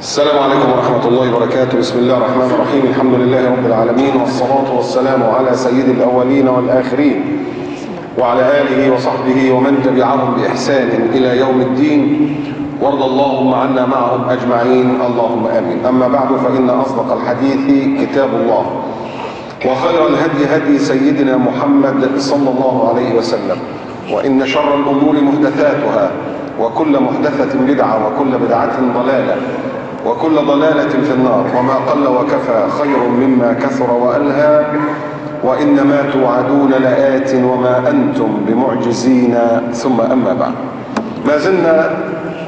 السلام عليكم ورحمة الله وبركاته. بسم الله الرحمن الرحيم. الحمد لله رب العالمين، والصلاة والسلام على سيد الأولين والآخرين وعلى آله وصحبه ومن تبعهم بإحسان إلى يوم الدين، وارض اللهم عنا معهم أجمعين، اللهم آمين. أما بعد، فإن أصدق الحديث كتاب الله، وخير الهدي هدي سيدنا محمد صلى الله عليه وسلم، وإن شر الأمور محدثاتها، وكل محدثة بدعة، وكل بدعة ضلالة، وكل ضلالة في النار. وما قل وكفى خير مما كثر وألهى، وإنما توعدون لآت وما أنتم بمعجزين. ثم أما بعد، ما زلنا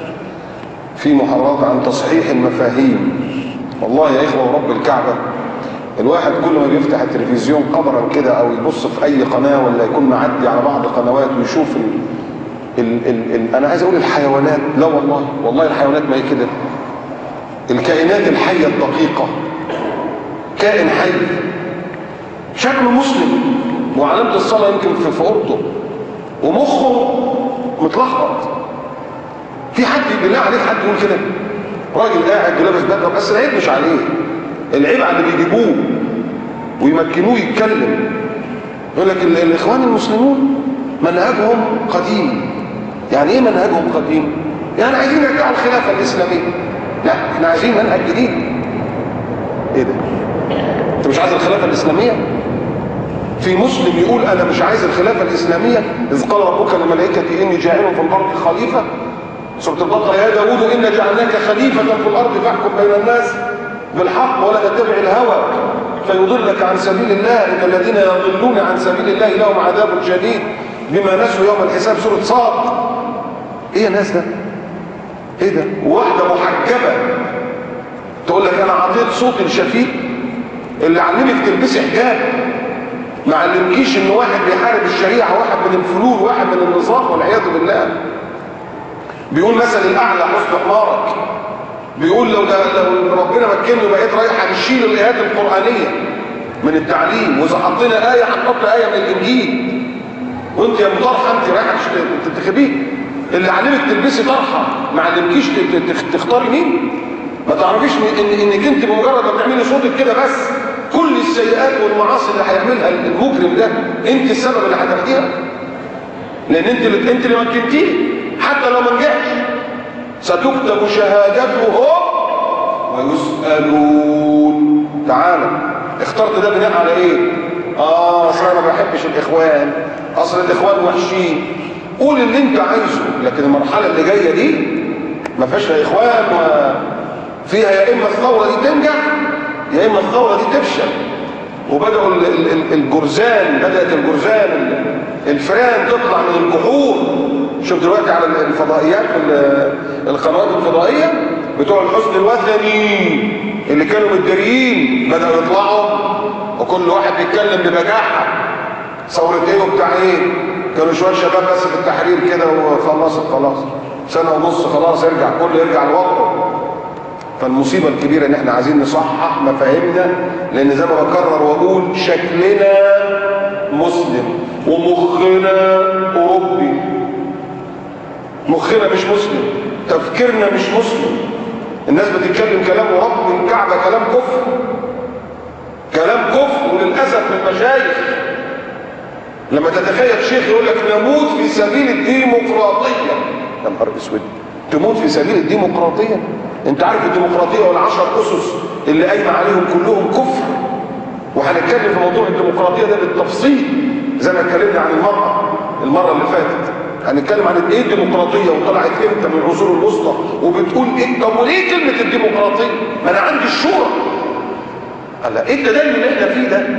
في محاضرات عن تصحيح المفاهيم. والله يا إخوة ورب الكعبة، الواحد كل ما بيفتح التلفزيون قبرا كده أو يبص في أي قناة، ولا يكون معدي على بعض قنوات ويشوف أنا عايز أقول الحيوانات، لا والله الحيوانات ما هي كده. الكائنات الحية الدقيقة، كائن حي شكله مسلم وعلامة الصلاة يمكن في أوضته ومخه متلخبط. في حد بالله عليه حد يقول كده؟ راجل قاعد ولابس بدله، بس العيب مش عليه، العيب على اللي بيجيبوه ويمكنوه يتكلم. يقول لك الإخوان المسلمون منهجهم قديم. يعني ايه منهجهم قديم؟ يعني عايزين يرجعوا الخلافة الإسلامية. لا، احنا عايزين منهج جديد. ايه ده؟ انت مش عايز الخلافة الإسلامية؟ في مسلم يقول انا مش عايز الخلافة الإسلامية؟ إذ قال ربك للملائكة إني جاعل في الأرض خليفة، سورة البقرة، يا داود إنا جعلناك خليفة في الأرض فاحكم بين الناس بالحق ولا تتبع الهوى فيضلك عن سبيل الله، إن الذين يضلون عن سبيل الله لهم عذاب شديد بما نسوا يوم الحساب، سورة صاد. ايه يا ناس ده؟ ايه ده؟ واحدة محجبة تقول لك انا عطيت صوت الشفيق اللي علمك تلبسي حجاب، ما علمكيش ان واحد بيحارب الشريعة، واحد من الفلول، واحد من النظام، والعياذ بالله. بيقول مثل الاعلى حسن حمارك. بيقول لو ربنا مكنه بقيت رايحه نشيل الايات القرانيه من التعليم، واذا حطينا ايه هنحط ايه من الانجيل، وانت يا مطرحه انت رايحه تنتخبيه. اللي علمك تلبسي طرحه ما علمكيش تختاري مين؟ ما تعرفيش انك انت بمجرد ما تعملي صوتك كده بس كل السيئات والمعاصي اللي هيعملها المجرم ده انت السبب اللي هتاخديها، لان انت اللي مكنتيه. حتى لو ما نجحش ستكتب شهادتهم ويسألون. تعالى، اخترت ده بناء على ايه؟ اصل انا ما بحبش الاخوان، اصل الاخوان وحشين. قول اللي انت عايزه، لكن المرحله اللي جايه دي ما فيهاش لا اخوان، وفيها يا اما الثوره دي تنجح يا اما الثوره دي تفشل. وبداوا الجرذان، بدات الجرذان الفئران تطلع من الجحور. شوف دلوقتي على الفضائيات، القنوات الفضائيه بتوع الحزن الوثني اللي كانوا متداريين بداوا يطلعوا، وكل واحد بيتكلم ببجاحه. ثوره ايه وبتاع ايه؟ كانوا شويه شباب بس في التحرير كده وخلصت، خلاص سنه ونص خلاص يرجع كله يرجع لوضعه. فالمصيبه الكبيره ان احنا عايزين نصحح مفاهيمنا، لان زي ما بكرر واقول شكلنا مسلم ومخنا اوروبي. مخنا مش مسلم، تفكيرنا مش مسلم. الناس بتتكلم كلام ورب الكعبه كلام كفر، كلام كفر. وللاسف من المشايخ لما تتخيل شيخ يقول لك نموت في سبيل الديمقراطيه، يا نهار اسود، تموت في سبيل الديمقراطيه؟ انت عارف الديمقراطيه والعشر اسس اللي قايمه عليهم كلهم كفر. وهنتكلم في موضوع الديمقراطيه ده بالتفصيل زي ما اتكلمنا عن المره اللي فاتت. هنتكلم عن ايه الديمقراطيه وطلعت امتى من العصور الوسطى وبتقول ايه. طب وليه كلمه الديمقراطيه؟ ما انا عندي الشورى. قال ايه التدين اللي احنا فيه ده؟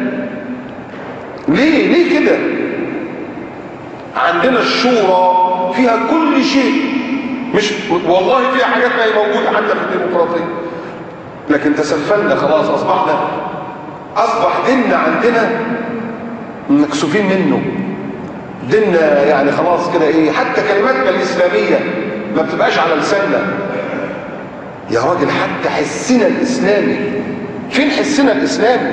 ليه كده؟ عندنا الشورى فيها كل شيء، مش والله فيها حاجات ما هي موجوده حتى في الديمقراطيه، لكن تسفلنا خلاص، اصبح ديننا عندنا مكسوفين منه. ديننا يعني خلاص كده ايه، حتى كلماتنا الاسلاميه ما بتبقاش على لساننا. يا راجل حتى حسنا الاسلامي، فين حسنا الاسلامي؟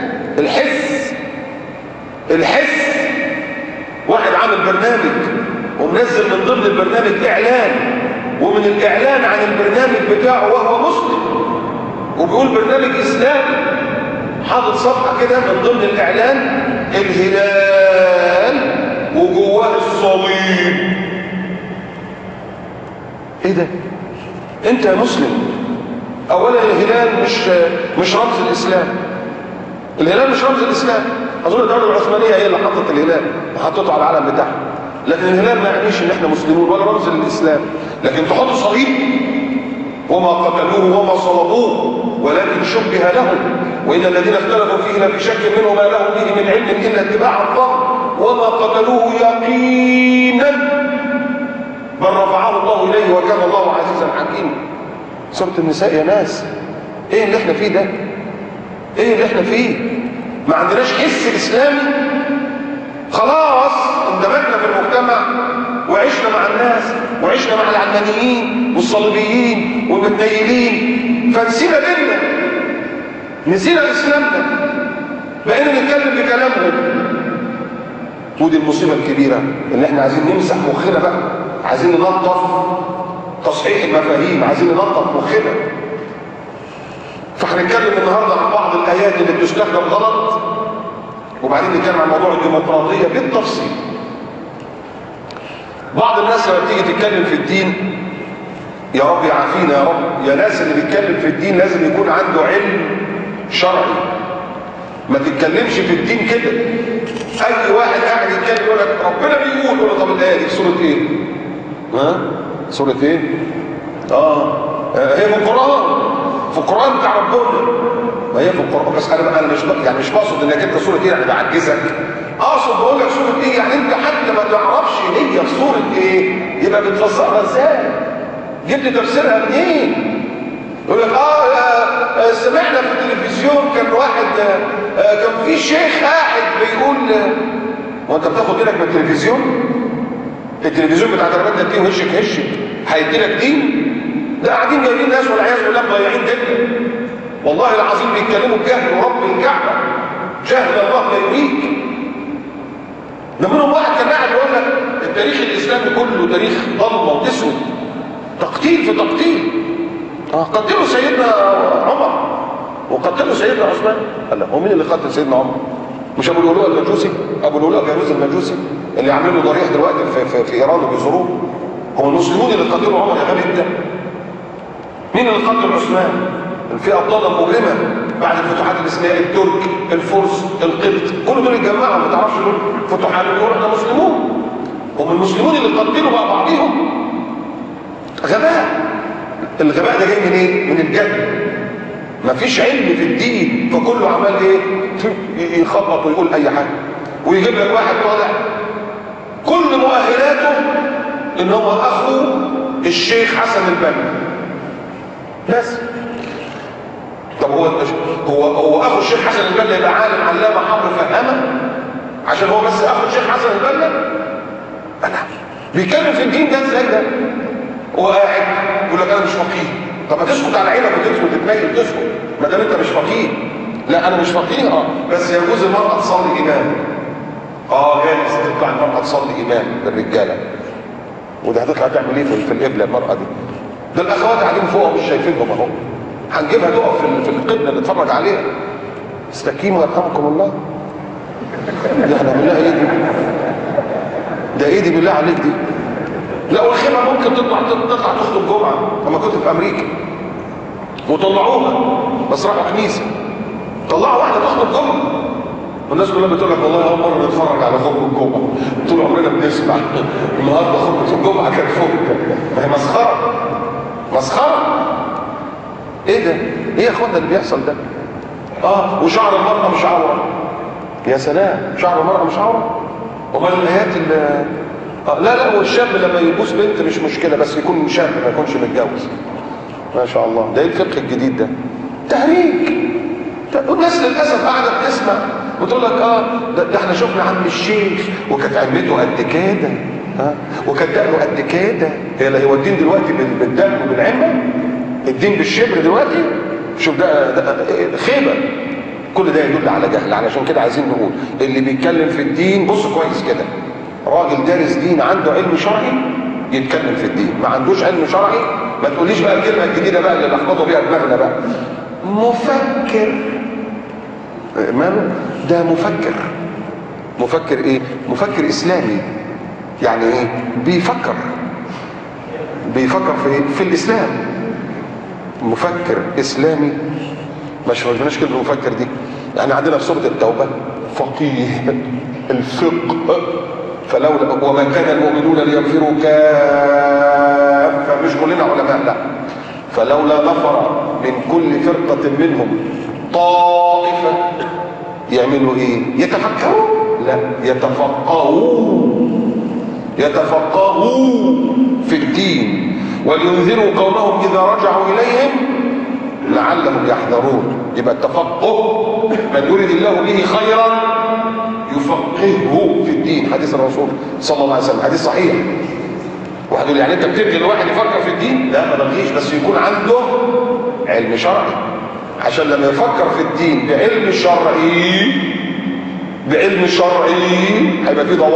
الحس واحد عامل برنامج ومنزل من ضمن البرنامج اعلان، ومن الاعلان عن البرنامج بتاعه وهو مسلم وبيقول برنامج اسلامي، حاطط صفحه كده من ضمن الاعلان الهلال وجواه الصليب. ايه ده؟ انت يا مسلم، اولا الهلال مش رمز الاسلام. الهلال مش رمز الاسلام. اظن الدوله العثمانيه هي اللي حطت الهلال وحطته على العلم بتاعها، لكن الهلال ما يعنيش ان احنا مسلمون ولا رمز للاسلام. لكن تحط صليب، وما قتلوه وما صلبوه ولكن شبه لهم وان الذين اختلفوا فيه لفي شك منه ما لهم به من علم الا اتباع الظن وما قتلوه يقينا بل رفعه الله اليه وكان الله عزيزا حكيما. سورة النساء يا ناس. ايه اللي احنا فيه ده؟ ايه اللي احنا فيه؟ ما عندناش حس اسلامي. خلاص اندمجنا في المجتمع وعشنا مع الناس وعشنا مع العلمانيين والصليبيين والمتنيلين، فنسينا ديننا، نسينا اسلامنا، بقينا نتكلم بكلامهم. ودي المصيبه الكبيره اللي احنا عايزين نمسح مخنا بقى، عايزين ننظف تصحيح المفاهيم، عايزين ننظف مخنا. فهنتكلم النهارده عن بعض الايات اللي بتستخدم غلط، وبعدين نتكلم عن موضوع الديمقراطيه بالتفصيل. بعض الناس لما بتيجي تتكلم في الدين، يا رب يعافينا يا رب، يا ناس اللي بيتكلم في الدين لازم يكون عنده علم شرعي. ما تتكلمش في الدين كده. اي واحد قاعد يتكلم يقول لك ربنا بيقول، يقول طب الايه دي في سوره ايه؟ ها؟ سوره ايه؟ هي في القران، في القران بتاع ربنا. ما هي في القران، بس انا مش بقصد انك انت سوره ايه يعني بعجزك. اقصد بقول لك سوره ايه يعني انت حتى ما تعرفش هي في سوره ايه يبقى بتفسرها ازاي؟ جبت تفسيرها منين؟ يقول لك سمعنا في التلفزيون كان واحد كان في شيخ قاعد بيقول. وانت بتاخد بالك من التلفزيون؟ التلفزيون بتاع درجات الدين هشك هيدي لك دين؟ ده قاعدين جايبين ناس والعياذ بالله ضايعين جدا. والله العظيم بيتكلموا بجهل ورب الكعبه، جهل الله لا يريك. ده منهم واحد كان قاعد يقول لك التاريخ الاسلامي كله تاريخ ضلمه واسود، تقتيل في تقتيل. قتلوا سيدنا عمر وقتلوا سيدنا عثمان. قال له هو مين اللي قتل سيدنا عمر؟ مش ابو الولوء المجوسي؟ ابو الولوء فيروز المجوسي اللي عاملين له ضريح دلوقتي في ايران وبيزوروه. هم المسلمون اللي قتلوا عمر يا غبي انت. مين اللي قتل عثمان؟ الفئه الضاله المجرمه بعد الفتوحات الاسلاميه، الترك، الفرس، القبط، كل دول اتجمعوا. ما تعرفش دول فتوحات، دول احنا مسلمون. هم المسلمون اللي قتلوا بقى بعضهم. غباء. الغباء ده جاي منين؟ من الجهل. مفيش علم في الدين، فكله عمال ايه؟ يخبط ويقول اي حاجه، ويجيب لك واحد طالع كل مؤهلاته ان هو اخو الشيخ حسن البنا بس. طب هو اخو الشيخ حسن البنا يبقى عالم علامه حبر فهمه عشان هو بس اخو الشيخ حسن البنا؟ لا، بيتكلم في الدين ده ازاي ده؟ هو قاعد يقول لك انا مش فقيه. طب ما تسكت على عينك وتسكت تتنيل تسكت ما دام انت مش فقيه. لا انا مش فقيه، بس يجوز المرأة تصلي امام. جايز تطلع المرأة تصلي امام للرجاله. وده هتطلع تعمل ايه في القبله المرأة دي؟ ده الاخوات قاعدين فوق مش شايفينهم اهو. هنجيبها تقف في القبله نتفرج عليها. استقيموا يرحمكم الله. ده احنا بالله ايه دي؟ ده ايه دي بالله عليك دي؟ لا والخيمه ممكن تطلع تخطب جمعه. لما كنت في امريكا وطلعوها بس راحوا كنيسه، طلعوا واحده تخطب جمعه والناس كلها بتقول لك والله اول مره نتفرج على خطبه الجمعه، طول عمرنا بنسمع. النهارده خطبه الجمعه كانت فوق. ما هي مسخره. ايه ده؟ ايه يا اخوانا اللي بيحصل ده؟ وشعر المراه مش عوره. يا سلام، شعر المراه مش عوره؟ امال الايات اللي لا والشاب لما يبوس بنت مش مشكله، بس يكون شاب ما يكونش متجوز. ما شاء الله، ده ايه الفقه الجديد ده؟ تهريج. والناس للاسف قاعده بتسمع وتقول لك ده احنا شفنا عم الشيخ وكانت عمته قد كده، وكان دقنه قد كده. هو الدين دلوقتي بالدقن وبالعمه؟ الدين بالشبر دلوقتي؟ شوف ده خيبه. كل ده يدل على جهل. علشان كده عايزين نقول اللي بيتكلم في الدين بص كويس كده، راجل دارس دين عنده علم شرعي يتكلم في الدين، ما عندوش علم شرعي ما تقوليش بقى الكلمه الجديده بقى اللي لخبطوا بيها دماغنا بقى. مفكر. ماله ده؟ مفكر ايه؟ مفكر اسلامي. يعني ايه؟ بيفكر في ايه؟ في الاسلام. مفكر اسلامي. مش فاهمناش كلمه مفكر دي. يعني عندنا في سوره التوبه فقيه الفقه، فلولا وما كان المؤمنون لينفروا كافة، مش كلنا علماء، لا، فلولا نفر من كل فرقة منهم طائفة يعملوا ايه؟ يتفكروا؟ لا، يتفقهوا في الدين ولينذروا قومهم اذا رجعوا اليهم لعلهم يحذرون. يبقى التفقه من يريد الله به خيرا يفقهه في الدين، حديث الرسول صلى الله عليه وسلم، حديث صحيح. واحد يقول يعني انت بتدي الواحد يفكر في الدين؟ لا، ما بلغيش، بس يكون عنده علم شرعي، عشان لما يفكر في الدين بعلم شرعي هيبقى فيه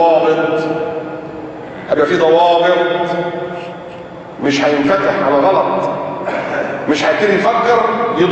ضوابط، مش هينفتح على غلط، مش هيبتدي يفكر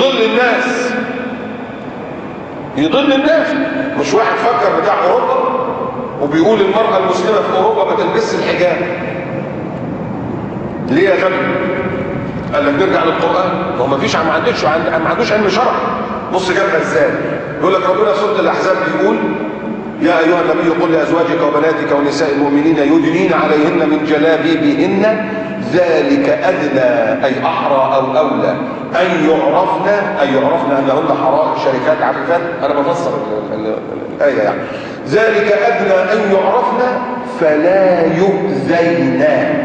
يضل الناس. مش واحد فكر بتاع اوروبا وبيقول المرأة المسلمة في اوروبا ما تلبسش الحجاب. ليه يا غبي؟ قال لك نرجع للقرآن. ما هو ما عندوش علم شرعي. بص جابها ازاي؟ يقول لك ربنا سورة الاحزاب بيقول يا ايها النبي قل لازواجك وبناتك ونساء المؤمنين يدنين عليهن من جلابيبهن ذلك ادنى، اي احرى او اولى ان يعرفن انهن حرائر شركات عفيفات. انا بفسر الايه يعني. ذلك ادنى ان يعرفن فلا يؤذين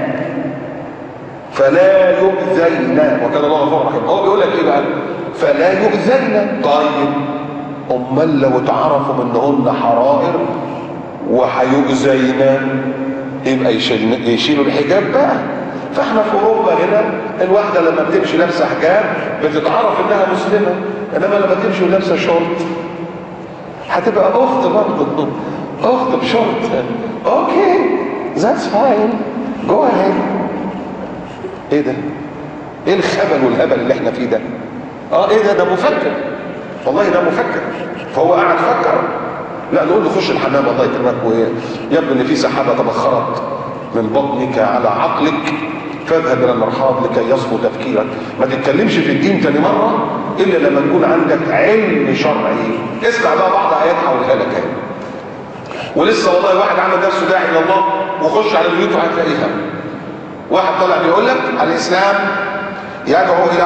وكان الله غفورا رحيما. هو بيقول لك ايه بقى؟ فلا يؤذين. طيب امال لو اتعرفوا منهن حرائر وهيؤذين يبقى يشيلوا الحجاب بقى. فاحنا في اوروبا هنا الواحده لما بتمشي لابسه حجاب بتتعرف انها مسلمه، انما لما تمشي ولابسه شورت هتبقى اخت برضه، اخت بشورت. اوكي ذاتس فاين، جو اهيد. ايه ده؟ ايه الخبل والهبل اللي احنا فيه ده؟ ايه ده مفكر، والله ده مفكر. فهو قاعد فكر. لا، نقول له خش الحمام الله يكرمك، ويبدو ان في سحابه تبخرت من بطنك على عقلك فاذهب الى المرحاض لكي يصفو تفكيرك. ما تتكلمش في الدين تاني مره الا لما يكون عندك علم شرعي. اسمع بقى بعض ايات هقولها لك اهي. ولسه والله واحد عمل درس داعي الى الله، وخش على اليوتيوب هتلاقيها. واحد طلع بيقول لك الاسلام يدعو الى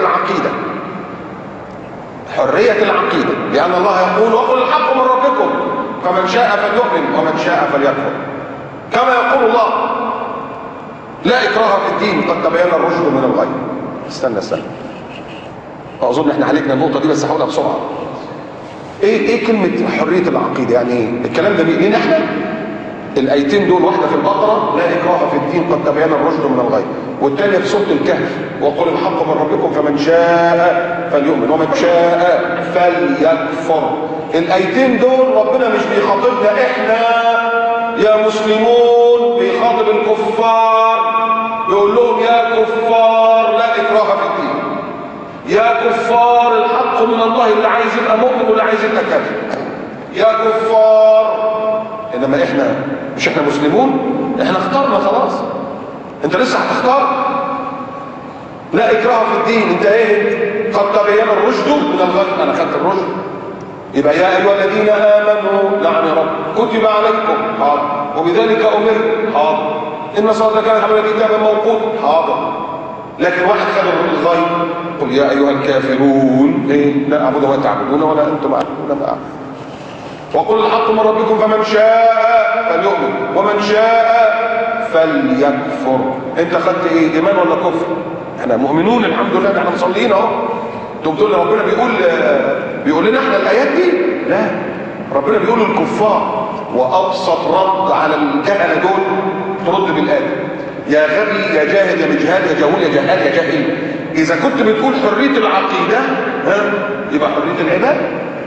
حريه العقيده، لان الله يقول وقل الحق من ربكم فمن شاء فليؤمن ومن شاء فليكفر. كما يقول الله لا اكراه في الدين قد تبين الرشد من الغي. استنى اظن احنا عليكنا النقطه دي، بس هقولها بسرعه. ايه كلمه حريه العقيده؟ يعني ايه الكلام ده؟ لينا احنا الايتين دول، واحده في البقره لا اكراه في الدين قد تبين الرشد من الغي، والثانيه في سوره الكهف وقل الحق من ربكم فمن شاء فليؤمن ومن شاء فليكفر. الايتين دول ربنا مش بيخاطبنا احنا يا مسلمون، بيخاطب الكفار، يقول لهم يا كفار لا اكراه في الدين، يا كفار الحق من الله، اللي عايز يبقى مؤمن واللي عايز يبقى كافر، يا كفار. انما احنا مش احنا مسلمون، احنا اخترنا خلاص. انت لسه هتختار؟ لا اكراه في الدين. انت ايه؟ قد تبين الرشد من الغي. انا خدت الرشد. يبقى يا ايها الذين امنوا، نعم يا رب، كتب عليكم، حاضر، وبذلك امرت، حاضر، ان الصلاه كانت على كتابا موقوتا، حاضر. لكن واحد خد الغي، قل يا ايها الكافرون لا اعبد ما تعبدون ولا انتم عابدون ما اعبد. وقل الحق من ربكم فمن شاء فليؤمن ومن شاء فليكفر. انت خدت ايه؟ ايمان ولا كفر؟ احنا مؤمنون الحمد لله، احنا مصلين اهو. انتم بتقول ربنا بيقول لنا احنا الايات دي؟ لا، ربنا بيقول للكفار. وابسط رد على الجهله دول ترد بالايه: يا غبي يا جاهل يا مجهال يا جهول يا جهال يا جاهل، اذا كنت بتقول حريه العقيده يبقى حريه العباده.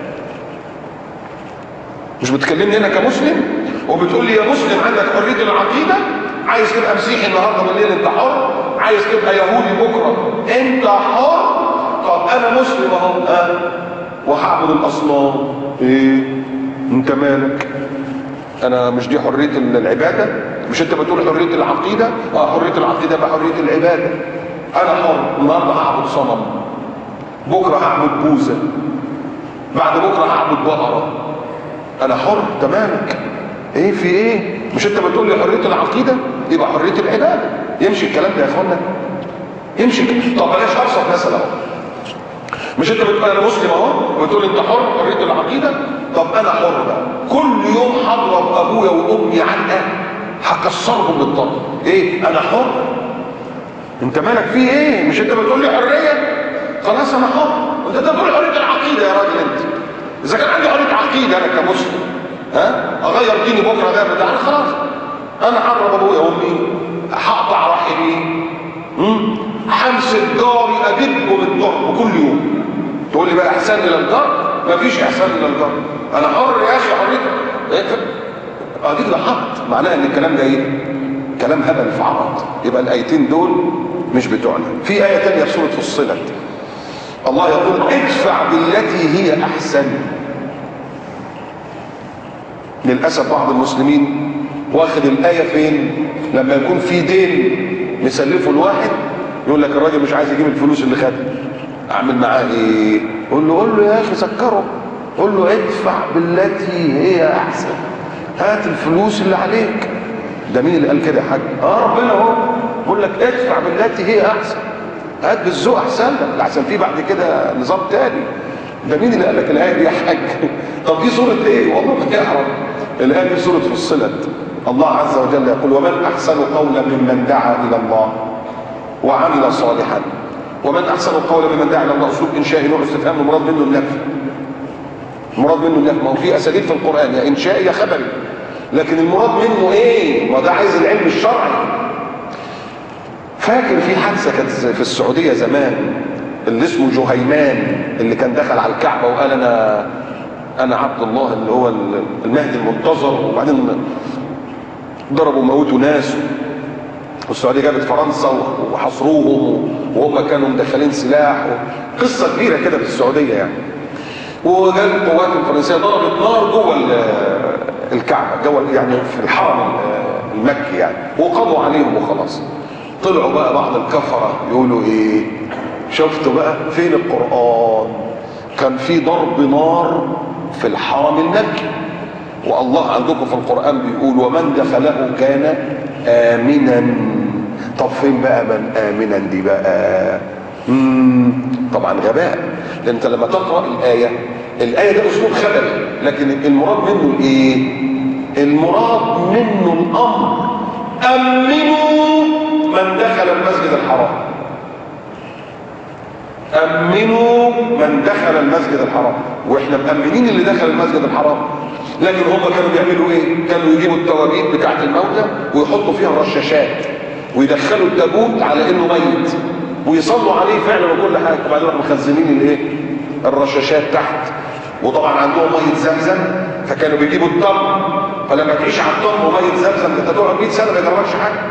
مش بتكلمني انا كمسلم وبتقول لي يا مسلم عندك حريه العقيده، عايز تبقى مسيحي النهارده بالليل انت حر، عايز تبقى يهودي بكره انت حر. طب انا مسلم اهو وهعبد الاصنام، ايه انت مالك؟ انا مش دي حريه العباده؟ مش انت بتقول حريه العقيده؟ حريه العقيده بقى حريه العباده. انا حر، النهارده هعبد صنم، بكره هعبد بوذا، بعد بكره هعبد بقره، انا حر تمامك. ايه في ايه؟ مش انت بتقول لي حريه العقيده؟ يبقى حريه العباده. يمشي الكلام ده يا اخوانا؟ يمشي كده. طب بلاش ابسط مثلا اهو، مش انت بتقول انا مسلم اهو وتقول انت حر حريه العقيده؟ طب انا حر بقى، كل يوم هضرب ابويا وامي علقه هكسرهم بالضرب. ايه انا حر؟ انت مالك فيه ايه؟ مش انت بتقول لي حريه؟ خلاص انا حر. انت بتقول حريه العقيده يا راجل انت. اذا كان عندي حريه عقيده انا كمسلم اغير ديني بكره ده بتاع، خلاص انا هضرب ابويا وامي، هقطع رحمي، همسك جاري اجيبه بالضرب كل يوم. تقول لي بقى احسان الى الجار؟ مفيش احسان الى الجار. انا حر يا اخي حريتك. دي كده حط معناها ان الكلام ده ايه؟ كلام هبل في عبط. يبقى الايتين دول مش بتوعنا. في ايه ثانيه في سوره فصلت الله يقول ادفع بالتي هي احسن. للاسف بعض المسلمين واخد الايه فين؟ لما يكون في دين مسلفه الواحد يقول لك الراجل مش عايز يجيب الفلوس اللي خدها، اعمل معاه ايه؟ قول له يا اخي سكره، قول له ادفع بالتي هي احسن، هات الفلوس اللي عليك. ده مين اللي قال كده يا حاج؟ ربنا اهو بيقول لك ادفع بالتي هي احسن، هات بالذوق احسن لك، احسن فيه بعد كده نظام تاني. ده مين اللي قال لك الايه دي يا حاج؟ طب دي سوره ايه؟ والله ما يعرف. الايه دي سوره فصلت. الله عز وجل يقول ومن احسن قولا ممن دعا الى الله وعمل صالحا. ومن احسن قولا ممن دعا الى الله اسلوب انشائي نوع استفهام، المراد منه النفي. المراد منه النفي. ما هو في اساليب في القران يا انشائي يا خبري، لكن المراد منه ايه؟ ما ده عايز العلم الشرعي. فاكر في حادثه كانت في السعوديه زمان اللي اسمه جهيمان، اللي كان دخل على الكعبه وقال انا عبد الله اللي هو المهدي المنتظر، وبعدين ضربوا موتوا ناس، والسعوديه جابت فرنسا وحصروهم وهم كانوا مدخلين سلاح، قصه كبيره كده في السعوديه يعني. وجت القوات الفرنسيه ضربت نار جوه الكعبه، جوه يعني في الحرم المكي يعني، وقضوا عليهم وخلاص. طلعوا بقى بعض الكفره يقولوا ايه؟ شفتوا بقى فين القران؟ كان في ضرب نار في الحرم المكي، والله عندكم في القرآن بيقول ومن دخله كان آمنا. طب فين بقى من آمنا دي بقى؟ طبعا غباء، لأن انت لما تقرأ الآية ده أسلوب خبري، لكن المراد منه ايه؟ المراد منه الأمر أمنوا من دخل المسجد الحرام. أمنوا من دخل المسجد الحرام، واحنا مأمنين اللي دخل المسجد الحرام. لكن هم كانوا بيعملوا ايه؟ كانوا يجيبوا التوابيت بتاعت الموتى ويحطوا فيها رشاشات ويدخلوا التابوت على انه ميت ويصلوا عليه فعلا وكل حاجه، وبعدين يروحوا مخزنين الايه؟ الرشاشات تحت. وطبعا عندهم ميه زمزم، فكانوا بيجيبوا التمر، فلما تعيش على التمر وميه زمزم انت تقعد 100 سنه ما يجربكش حاجه.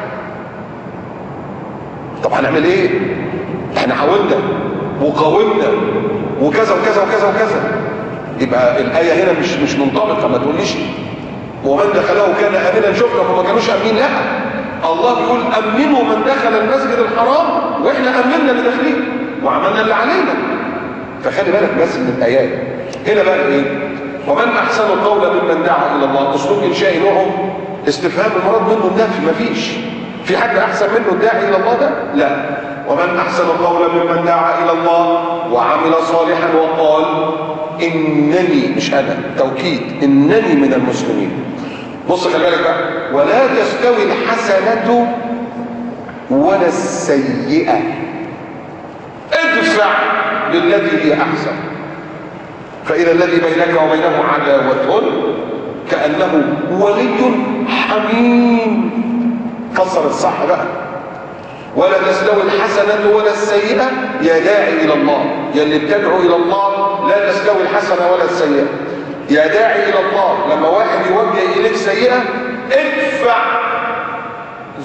طب هنعمل ايه؟ احنا حاولنا وقاومنا وكذا وكذا وكذا وكذا. يبقى الايه هنا مش منطبقه. ما تقوليش ومن دخله كان امنا، شفنا هم ما كانوش امنين. لا، الله بيقول امنوا من دخل المسجد الحرام، واحنا امننا اللي داخلين وعملنا اللي علينا. فخلي بالك بس من الايات. هنا بقى ايه؟ ومن احسن قولا ممن دعا الى الله، اسلوب انشائي نوعه استفهام، المراد منه النفي. مفيش في حد احسن منه الداعي الى الله ده؟ لا. ومن احسن قولا ممن دعا الى الله وعمل صالحا وقال انني، مش انا، توكيد، انني من المسلمين. بص خلي بالك بقى، ولا تستوي الحسنه ولا السيئه، ادفع بالذي هي احسن فاذا الذي بينك وبينه عداوه كانه ولي حميم. فسر الصح بقى. ولا تستوي الحسنة ولا السيئة، يا داعي إلى الله، يا اللي بتدعو إلى الله، لا تستوي الحسنة ولا السيئة. يا داعي إلى الله، لما واحد يوجه إليك سيئة ادفع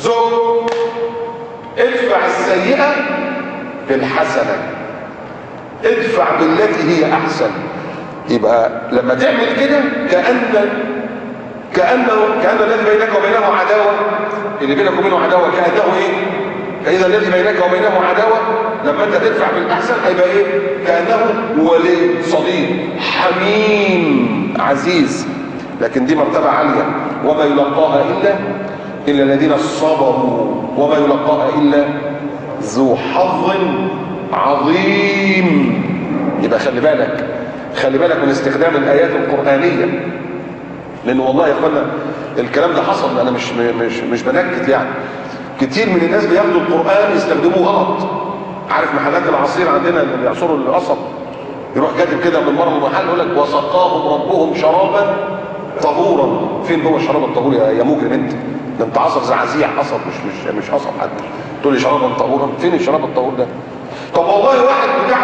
ادفع السيئة بالحسنة. ادفع بالتي هي احسن. يبقى لما تعمل كده كأن الذي بينك وبينه عداوة، اللي بينك وبينه عداوة كأنه ايه؟ فإذا الذي بينك وبينه عداوة لما انت تدفع بالأحسن هيبقى ايه؟ كأنه ولي صديق حميم عزيز. لكن دي مرتبة عالية، وما يلقاها إلا الذين صبروا، وما يلقاها إلا ذو حظ عظيم. يبقى خلي بالك من استخدام الآيات القرآنية، لأن والله يا اخوانا الكلام ده حصل، أنا مش بنكت يعني. كتير من الناس بياخدوا القرآن يستخدموه غلط. عارف محلات العصير عندنا اللي بيعصروا القصب، يروح كاتب كده من بره المحل يقول لك وسقاهم ربهم شرابا طهورا. فين هو الشراب الطهور يا مجرم انت؟ ده انت عصر زعزيع قصب مش قصب حد، تقول لي شرابا طهورا. فين الشراب الطهور ده؟ طب والله واحد بتاع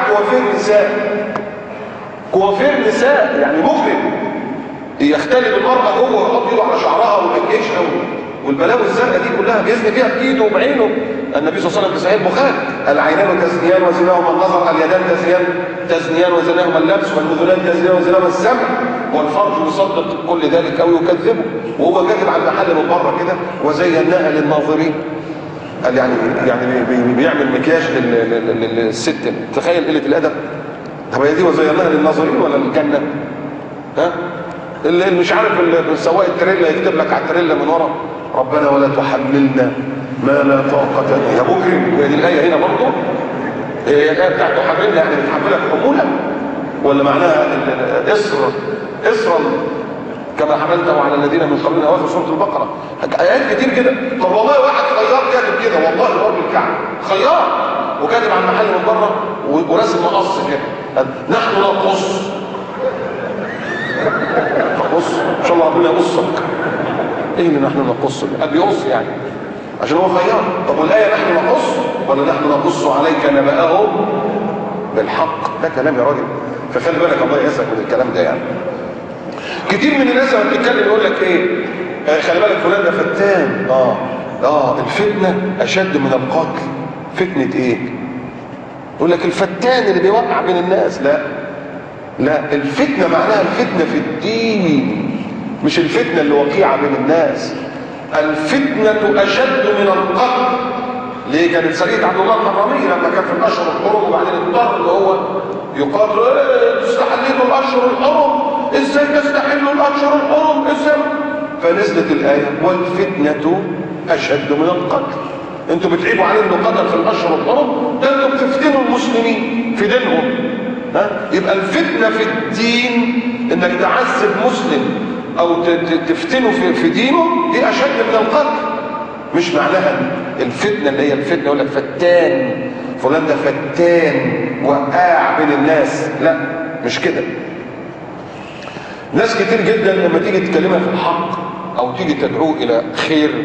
كوافير نساء يعني مجرم يختلي بالمرأة جوه ويحط ايده على شعرها ويكشها والبلاوي الزرقاء دي كلها بيزني فيها بايده وبعينه. النبي صلى الله عليه وسلم في صحيح البخاري العينان تزنيان وزناهما النظر، اليدان تزنيان وزناهما اللبس، والاذنان تزنيان وزناهما السمع، والفرج يصدق كل ذلك او يكذبه. وهو كاتب على المحل من بره كده وزيناها للناظرين. قال يعني بيعمل مكياج للست. تخيل قله الادب. طب هي دي وزيناها للناظرين ولا الجنه؟ ها؟ اللي مش عارف سواق التريلا يكتب لك على التريلا من ورا ربنا ولا تحملنا ما لا طاقة لنا. يا مجرم. هي دي الآية هنا برضه؟ هي الآية بتاعت تحملنا يعني بتحملك حمولا، ولا معناها إصرا كما حملته على الذين من قبلنا؟ أواخر سورة البقرة آيات كتير كده. طب والله واحد خيار كاتب كده، والله رب الكعبة خيار وكاتب على المحل من بره وراسم مقص كده نحن نقص. بص ان شاء الله ربنا يقصك. ايه اللي نحن نقص؟ بيقص يعني عشان هو خيار. طب والايه نحن نقص ولا نحن نقص عليك نبأهم بالحق؟ ده كلام يا راجل. فخلي بالك الله يعزك من الكلام ده يعني. كتير من الناس لما بتتكلم يقول لك ايه؟ خلي بالك فلان ده فتان. الفتنه اشد من القتل. فتنه ايه؟ يقول لك الفتان اللي بيوقع بين الناس. لا، الفتنة معناها الفتنة في الدين، مش الفتنة اللي وقيعة بين الناس. الفتنة أشد من القتل. ليه؟ كانت سرية عبد الله الحرامي لما كان في الأشهر الحرم وبعدين اضطر اللي هو يقاتل تستحلوا الأشهر الحرم، ازاي تستحلوا الأشهر الحرم؟ ازاي؟ فنزلت الآية والفتنة أشد من القتل. انتوا بتعيبوا عليه انه قتل في الأشهر الحرم، ده انتوا بتفتنوا المسلمين في دينهم. يبقى الفتنة في الدين انك تعذب مسلم او تفتنه في دينه دي اشد من القتل. مش معناها الفتنة اللي هي الفتنة يقول لك فتان فلان ده فتان وقاع بين الناس. لا مش كده. ناس كتير جدا لما تيجي تكلمها في الحق او تيجي تدعوه الى خير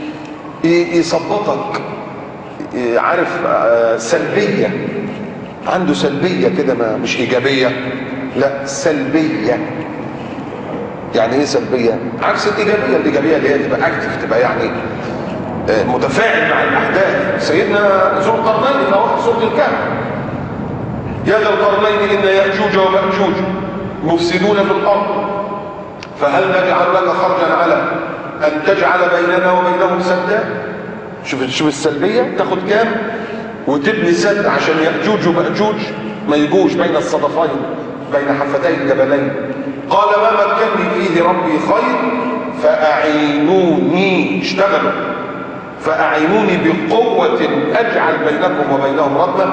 يصبطك. عارف سلبية، عنده سلبية كده، ما مش إيجابية، لا سلبية. يعني ايه سلبية؟ عكس الإيجابية. الإيجابية اللي هي تبقى أكتف، تبقى يعني متفاعل مع الأحداث. سيدنا ذو القرنين في أواخر سورة الكهف يا ذا القرنين إن يأجوج ومأجوج مفسدون في الأرض فهل نجعل لك خرجا على أن تجعل بيننا وبينهم سدا؟ شوف السلبية تاخد كام وتبني سد عشان يأجوج ومأجوج ما يجوش بين الصدفين بين حفتي الجبلين. قال ما مكنني فيه ربي خير فأعينوني. اشتغلوا فأعينوني بقوة أجعل بينكم وبينهم ردما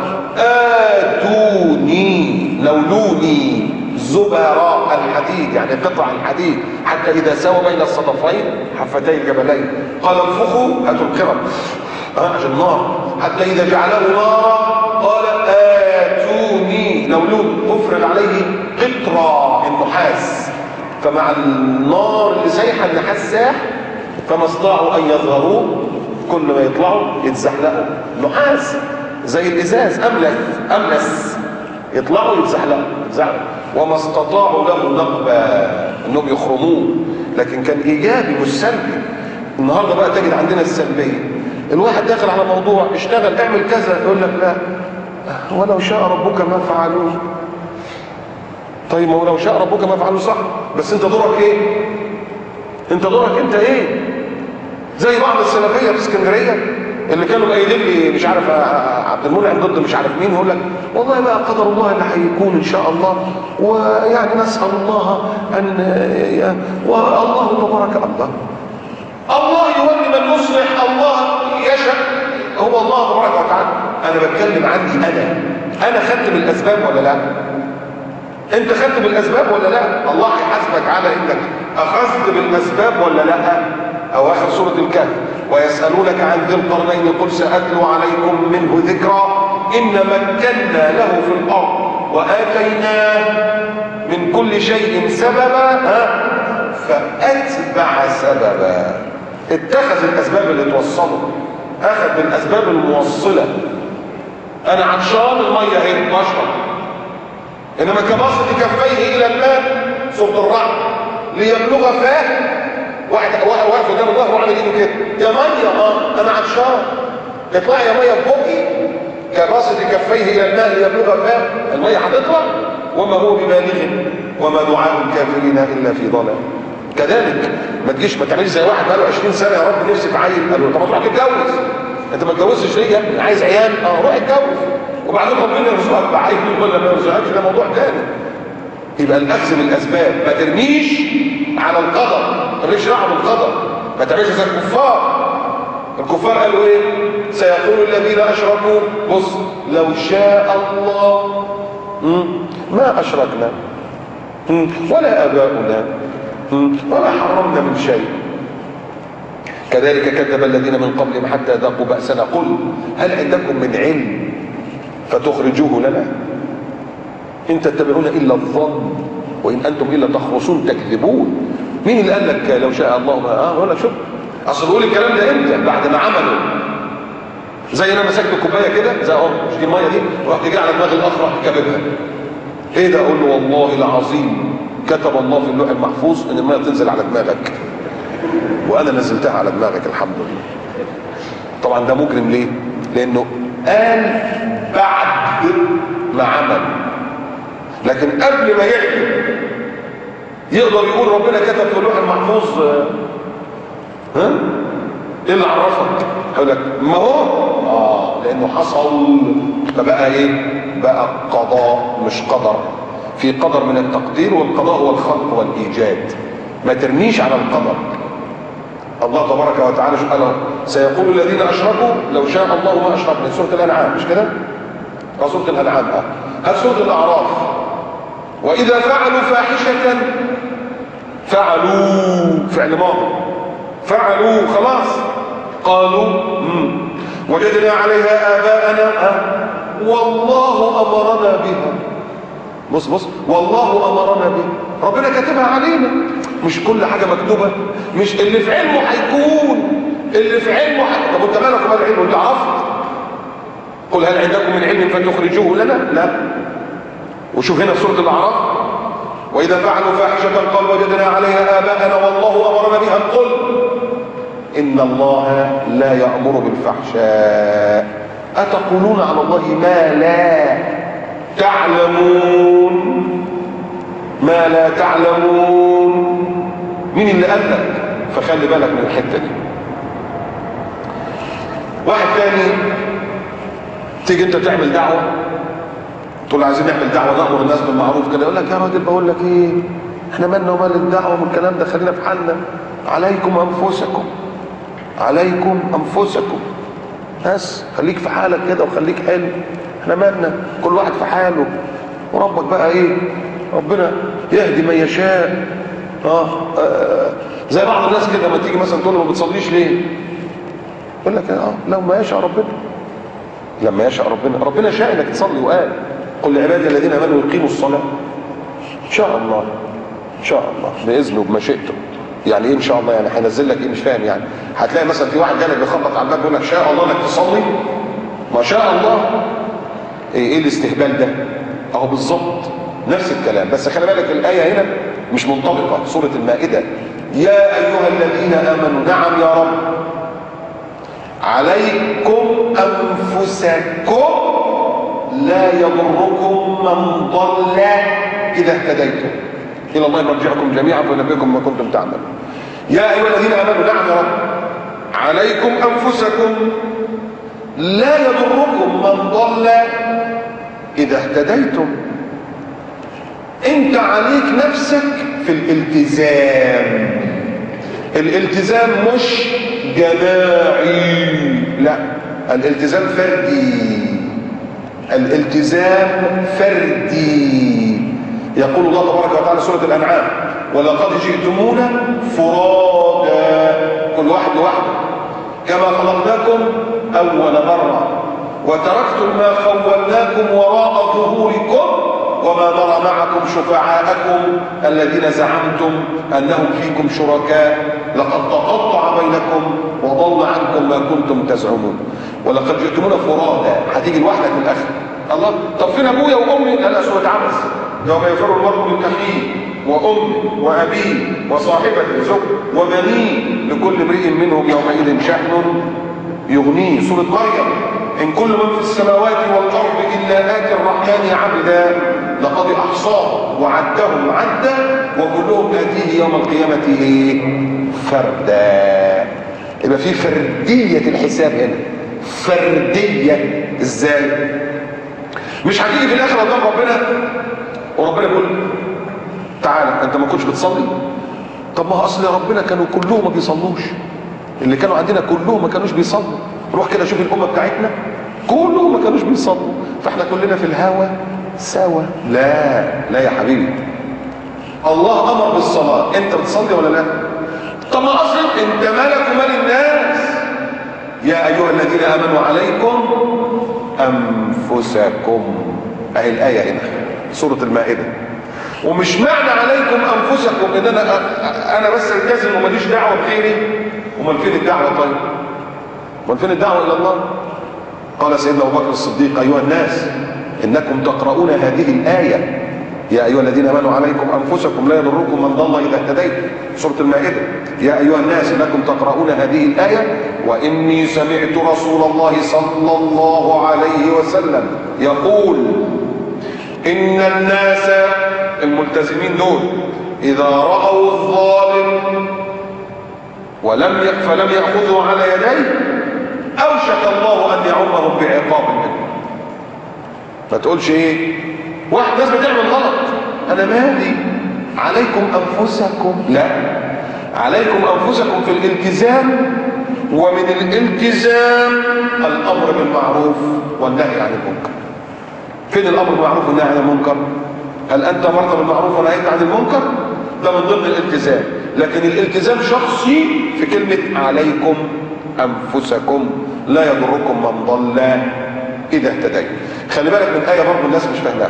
آتوني نولوني زبراء الحديد يعني قطع الحديد حتى إذا سوى بين الصدفين حفتي الجبلين قال انفخوا هاتوا القرب عشان النار حتى إذا جعله نارا قال آتوني نولون افرغ عليه قطرة النحاس. فمع النار اللي سايحة النحاس ساح فما استطاعوا أن يظهروه. كل ما يطلعوا يتزحلقوا نحاس زي الإزاز أملس يطلعوا يتزحلقوا وما استطاعوا له نقبة انهم يخرموه. لكن كان ايجابي مش سلبي. النهارده بقى تجد عندنا السلبيه. الواحد داخل على موضوع اشتغل اعمل كذا يقول لك لا ولو شاء ربك ما فعلوه. طيب ما هو لو شاء ربك ما فعلوه صح، بس انت دورك ايه؟ انت دورك انت ايه؟ زي بعض السلفيه في اسكندريه اللي كانوا قايلين لي مش عارف عبد المنعم ضد مش عارف مين، يقول لك والله بقى قدر الله اللي هيكون ان شاء الله، ويعني نسال الله ان والله تبارك الله يولي من يصلح، الله يشاء، هو الله تبارك وتعالى. انا بتكلم عني انا خدت بالاسباب ولا لا؟ انت خدت بالاسباب ولا لا؟ الله هيحاسبك على انك اخذت بالاسباب ولا لا؟ او اخر سوره الكهف، ويسالونك عن ذي القرنين قل ساتلو عليكم منه ذكرا ان مكنا له في الارض واتيناه من كل شيء سببا فاتبع سببا. اتخذ الاسباب اللي توصله، اخذ بالاسباب الموصله. انا عطشان الميه اهي بشرب، انما كبسط كفيه الى الماء سوره الرعد ليبلغ فاه. واحد واقف قدام الله وعامل ايده كده، يا ميه انا عطشان، اطلع يا ميه ببقي. كبسط كفيه الى الماء ليبلغ فاه، الميه هتطلع وما هو ببالغ وما دعاء الكافرين الا في ضلال. كذلك ما تجيش ما تعملش زي واحد بقاله 20 سنه يا رب نفسي في عيل، قال له طب ما تروح تتجوز، انت ما اتجوزتش ليه يا ابني؟ عايز عيال؟ روح اتجوز، وبعدين ربنا يرزقك بعيل ولا ما يرزقكش، ده موضوع تاني. يبقى الاخذ بالاسباب، ما ترميش على القدر، ما ترميش على القدر، ما تعملش زي الكفار قالوا ايه؟ سيقول الذين اشركوا بص لو شاء الله ما اشركنا ولا اباؤنا ولا حرمنا من شيء كذلك كذب الذين من قبلهم حتى ذاقوا بأسنا قل هل عندكم من علم فتخرجوه لنا إن تتبعون إلا الظن وإن أنتم إلا تخرصون تكذبون. مين اللي قال لك لو شاء الله ما ولا شوف؟ أصل بقول الكلام ده إمتى؟ بعد ما عملوا. زي أنا مسكت الكوباية كده زي مش دي المية دي ورحت جاي على دماغ الأخرى كاببها. إيه ده؟ أقول له والله العظيم كتب الله في اللوح المحفوظ إن المية تنزل على دماغك. وانا نزلتها على دماغك الحمد لله. طبعا ده مجرم ليه؟ لانه قال بعد ما عمل، لكن قبل ما يعمل يقدر يقول ربنا كتب في اللوح المحفوظ ها؟ ايه اللي عرفك؟ هقول لك ما هو لانه حصل، فبقى ايه؟ بقى قضاء مش قدر. في قدر من التقدير، والقضاء هو الخلق والايجاد. ما ترميش على القدر. الله تبارك وتعالى قال سيقول الذين اشركوا لو شاء الله ما اشركنا. سوره الانعام مش كده؟ سوره الانعام هات سوره الاعراف. واذا فعلوا فاحشه فعلوا فعل ماضي فعلوا خلاص قالوا وجدنا عليها اباءنا والله امرنا بها. بص والله امرنا بها، ربنا كاتبها علينا. مش كل حاجه مكتوبه، مش اللي في علمه هيكون، اللي في علمه طب انت مالك ومال علمه؟ انت عرفت؟ قل هل عندكم من علم فتخرجوه لنا؟ لا. وشوف هنا في سوره الاعراف واذا فعلوا فاحشه قالوا وجدنا عليها اباءنا والله امرنا بها. قل ان الله لا يامر بالفحشاء اتقولون على الله ما لا تعلمون. ما لا تعلمون. مين اللي قال لك؟ فخلي بالك من الحته دي. واحد تاني تيجي انت تعمل دعوه تقول عايزين نعمل دعوه نامر الناس بالمعروف كده، يقول لك يا راجل بقول لك ايه، احنا مالنا ومال الدعوه والكلام ده، خلينا في حالنا. عليكم انفسكم، عليكم انفسكم، بس خليك في حالك كده وخليك حلو. احنا مالنا، كل واحد في حاله، وربك بقى ايه؟ ربنا يهدي من يشاء. زي بعض الناس كده لما تيجي مثلا تقول له ما بتصليش ليه؟ يقول لك لو ما يشاء ربنا. لما يشاء ربنا شاء انك تصلي وقال قل لعبادي الذين امنوا يقيموا الصلاه. ان شاء الله ان شاء الله باذنه بمشيئته. يعني ايه ان شاء الله؟ يعني هينزل لك ايه؟ مش فاهم يعني. هتلاقي مثلا في واحد جالك بيخبط على الباب يقول لك شاء الله انك تصلي. ما شاء الله. ايه الاستهبال ده؟ اهو بالظبط نفس الكلام، بس خلي بالك الايه هنا مش منطبقه. سوره المائده يا ايها الذين امنوا. نعم يا رب. عليكم انفسكم لا يضركم من ضل إذا اهتديتم إلى الله مرجعكم جميعا فينبئكم ما كنتم تعملون. يا أيها الذين آمنوا نعم يا رب عليكم أنفسكم لا يضركم من ضل إذا اهتديتم. أنت عليك نفسك في الالتزام. الالتزام مش جماعي، لا، الالتزام فردي. الالتزام فردي. يقول الله تبارك وتعالى سورة الأنعام ولقد جئتمونا فرادا، كل واحد لوحده، كما خلقناكم أول مرة وتركتم ما خولناكم وراء ظهوركم وما نرى معكم شفعاءكم الذين زعمتم أنهم فيكم شركاء لقد تقطع بينكم وضل عنكم ما كنتم تزعمون. ولقد جئتمونا فرادا، هتيجي لوحدك في الآخر. الله، طب فين أبويا وأمي؟ لا، سورة عبس يوم يفر المرء من أخيه وأمه وأبيه وصاحبته زوجه وبنيه لكل امرئ منهم يومئذ شأن يغنيه. سورة مريم إن كل من في السماوات والأرض إلا آتي الرحمن عبدا لقد أحصاهم وعدهم عدا وكلهم آتيه يوم القيامة فردا. يبقى في فردية الحساب هنا. فردية ازاي؟ مش هتيجي في الآخر قدام ربنا وربنا يقول تعالى انت ما كنتش بتصلي. طب ما اصل ربنا كانوا كلهم ما بيصلوش، اللي كانوا عندنا كلهم ما كانوش بيصلوا. روح كده شوف الامه بتاعتنا كلهم ما كانوش بيصلوا، فاحنا كلنا في الهوى سوا. لا لا يا حبيبي، الله امر بالصلاه، انت بتصلي ولا لا؟ طب ما اصلا انت مالك ومال الناس. يا ايها الذين امنوا عليكم انفسكم، اهي الايه هنا سوره المائده. ومش معنى عليكم انفسكم ان انا بس التزم وماليش دعوه بغيري. امال فين الدعوه؟ طيب امال فين الدعوه الى الله؟ قال سيدنا ابو بكر الصديق ايها الناس انكم تقرؤون هذه الايه يا ايها الذين امنوا عليكم انفسكم لا يضركم من ضل اذا اهتديتم، سوره المائده. يا ايها الناس انكم تقرؤون هذه الايه واني سمعت رسول الله صلى الله عليه وسلم يقول ان الناس الملتزمين دول اذا راوا الظالم فلم ياخذوا على يديه اوشك الله ان يعمهم بعقاب منه. ما تقولش ايه واحد ناس بتعمل غلط انا مالي، عليكم انفسكم. لا، عليكم انفسكم في الالتزام، ومن الالتزام الامر بالمعروف والنهي عن المنكر. فين الامر بالمعروف والنهي عن المنكر؟ هل انت امرت بالمعروف ونهيت عن المنكر؟ ده من ضمن الالتزام. لكن الالتزام شخصي في كلمه عليكم انفسكم لا يضركم من ضل اذا اهتديتم. خلي بالك من ايه برضه الناس مش فاهماها.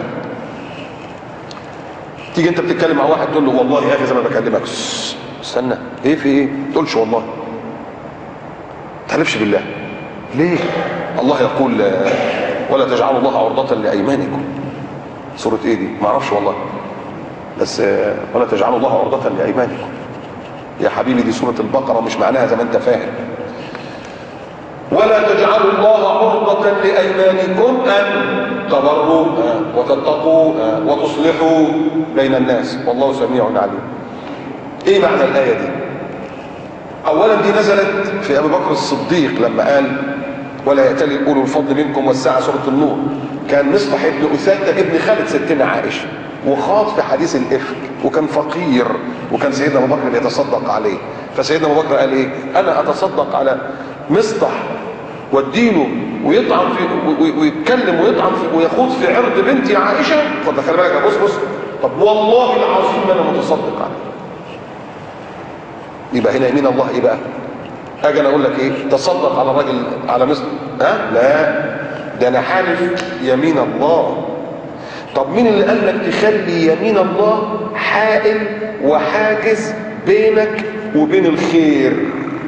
تيجي انت بتتكلم مع واحد تقول له والله يا اخي زي ما بكلمك، استنى ايه في ايه؟ ما تقولش والله، ما تحلفش بالله. ليه؟ الله يقول ولا تجعلوا الله عرضة لايمانكم. سورة ايه دي؟ ما اعرفش والله، بس ولا تجعلوا الله عرضة لايمانكم. يا حبيبي دي سورة البقرة، مش معناها زي ما انت فاهم. ولا تجعلوا الله عرضة لأيمانكم أن تبروا وتتقوا وتصلحوا بين الناس والله سميع عليم. ايه معنى الآية دي؟ اولا دي نزلت في ابي بكر الصديق لما قال ولا يأتل اولو الفضل منكم والسعة، سورة النور. كان مصطح ابن أثاثة ابن خالد ستنا عائشة، وخاض في حديث الإفك، وكان فقير، وكان سيدنا ابو بكر يتصدق عليه. فسيدنا ابو بكر قال ايه؟ انا اتصدق على مصطح واديله ويطعن في ويتكلم ويطعن في ويخوض في عرض بنتي عائشه. خد خلي بالك يا بص طب والله العظيم ما انا متصدق عليه. يبقى هنا يمين الله ايه بقى؟ اجي انا اقول لك ايه؟ تصدق على الراجل على مصر، لا ده انا حالف يمين الله. طب مين اللي قال لك تخلي يمين الله حائل وحاجز بينك وبين الخير؟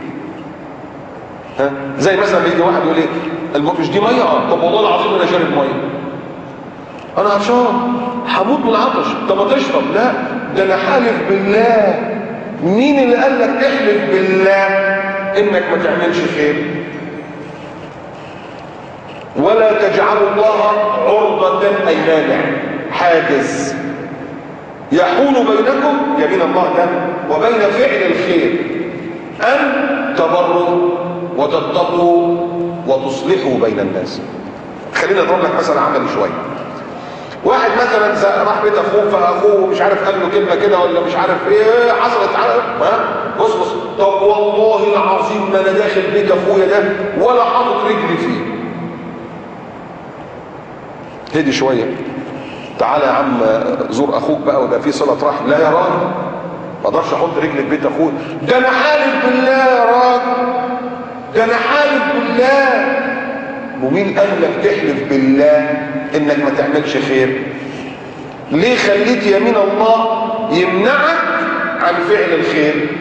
ها؟ زي مثلا بيجي واحد يقول ايه؟ مش دي ميه؟ طب والله العظيم انا شارب ميه، انا عطشان هموت من العطش. طب ما تشرب. لا ده انا حالف بالله. مين اللي قال لك احلف بالله انك ما تعملش خير؟ ولا تجعلوا الله عرضة أي مانع، حاجز يحول بينكم يمين الله ده وبين فعل الخير، أن تبروا وتتقوا وتصلحوا بين الناس. خلينا نضرب لك مثلا عملي شويه. واحد مثلا راح بيت اخوه، فاخوه مش عارف قال له كلمه كده ولا مش عارف ايه حصلت، بص طب والله العظيم ما انا داخل بيت اخويا ده ولا حاطط رجلي فيه. هدي شويه، تعالى يا عم زور اخوك بقى ويبقى في صله رحم. لا يا راجل، ما اقدرش احط رجلي في بيت اخويا، ده انا حالف بالله يا راجل، ده انا حالف بالله. ومين قال لك تحلف بالله انك ما تعملش خير؟ ليه خليت يمين الله يمنعك عن فعل الخير؟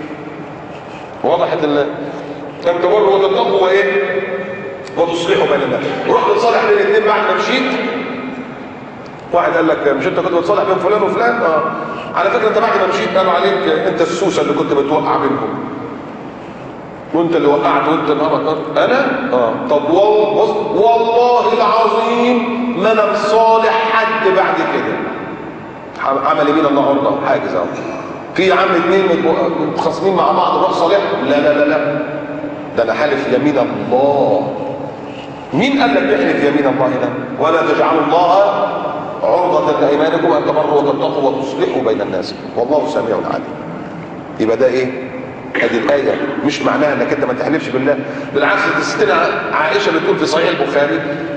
وضحت ان تبروا وتتقوا وايه وتصلحوا بين الناس. رحت تصالح بين الاثنين بعد ما مشيت، واحد قال لك مش انت كنت بتصالح بين فلان وفلان؟ على فكره انت بعد ما مشيت قالوا عليك انت السوسه اللي كنت بتوقع بينهم، وانت اللي وقعت وانت النهارده. انا طب والله العظيم ما انا مصالح حد بعد كده. عمل يمين الله عرضه، حاجز اهو. في يا عم اثنين متخاصمين مع بعض روح صالحهم. لا لا لا لا، ده انا حالف يمين الله. مين قال لك تحلف يمين الله هنا؟ ولا تجعلوا الله عرضة لايمانكم ان تبروا وتتقوا وتصلحوا بين الناس والله سميع عليم. يبقى ده ايه؟ هذه الآية مش معناها انك انت ما تحلفش بالله، بالعكس ستنا عائشة بتقول في صحيح البخاري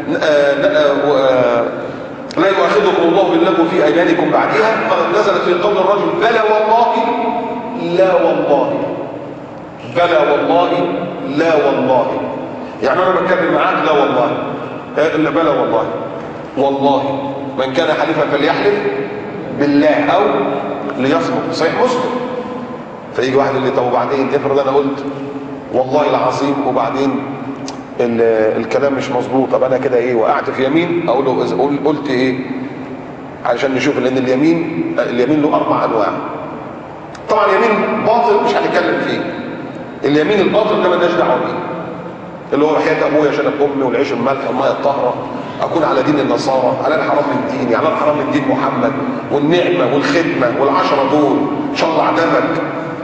لا يؤاخذكم الله باللغو في ايمانكم بعدها، قد نزلت في قول الرجل بلى والله لا والله، بلى والله لا والله. يعني انا بتكلم معاك لا والله الا بلى والله. والله من كان حليفا فليحلف بالله او ليصمت. صحيح مسلم. فيجي واحد اللي طب وبعدين افرض انا قلت والله العظيم وبعدين الكلام مش مظبوط، طب انا كده ايه وقعت في يمين؟ اقول له اذا قلت ايه علشان نشوف، لان اليمين له 4 انواع. طبعا يمين باطل مش هنتكلم فيه. اليمين الباطل ده مالناش دعوه بيه، اللي هو حياه ابويا شنب امي والعيش الملح والميه الطاهره، اكون على دين النصارى، على الحرام من ديني، على الحرام من دين محمد، والنعمه والخدمه والعشره دول ان شاء الله اعدمك.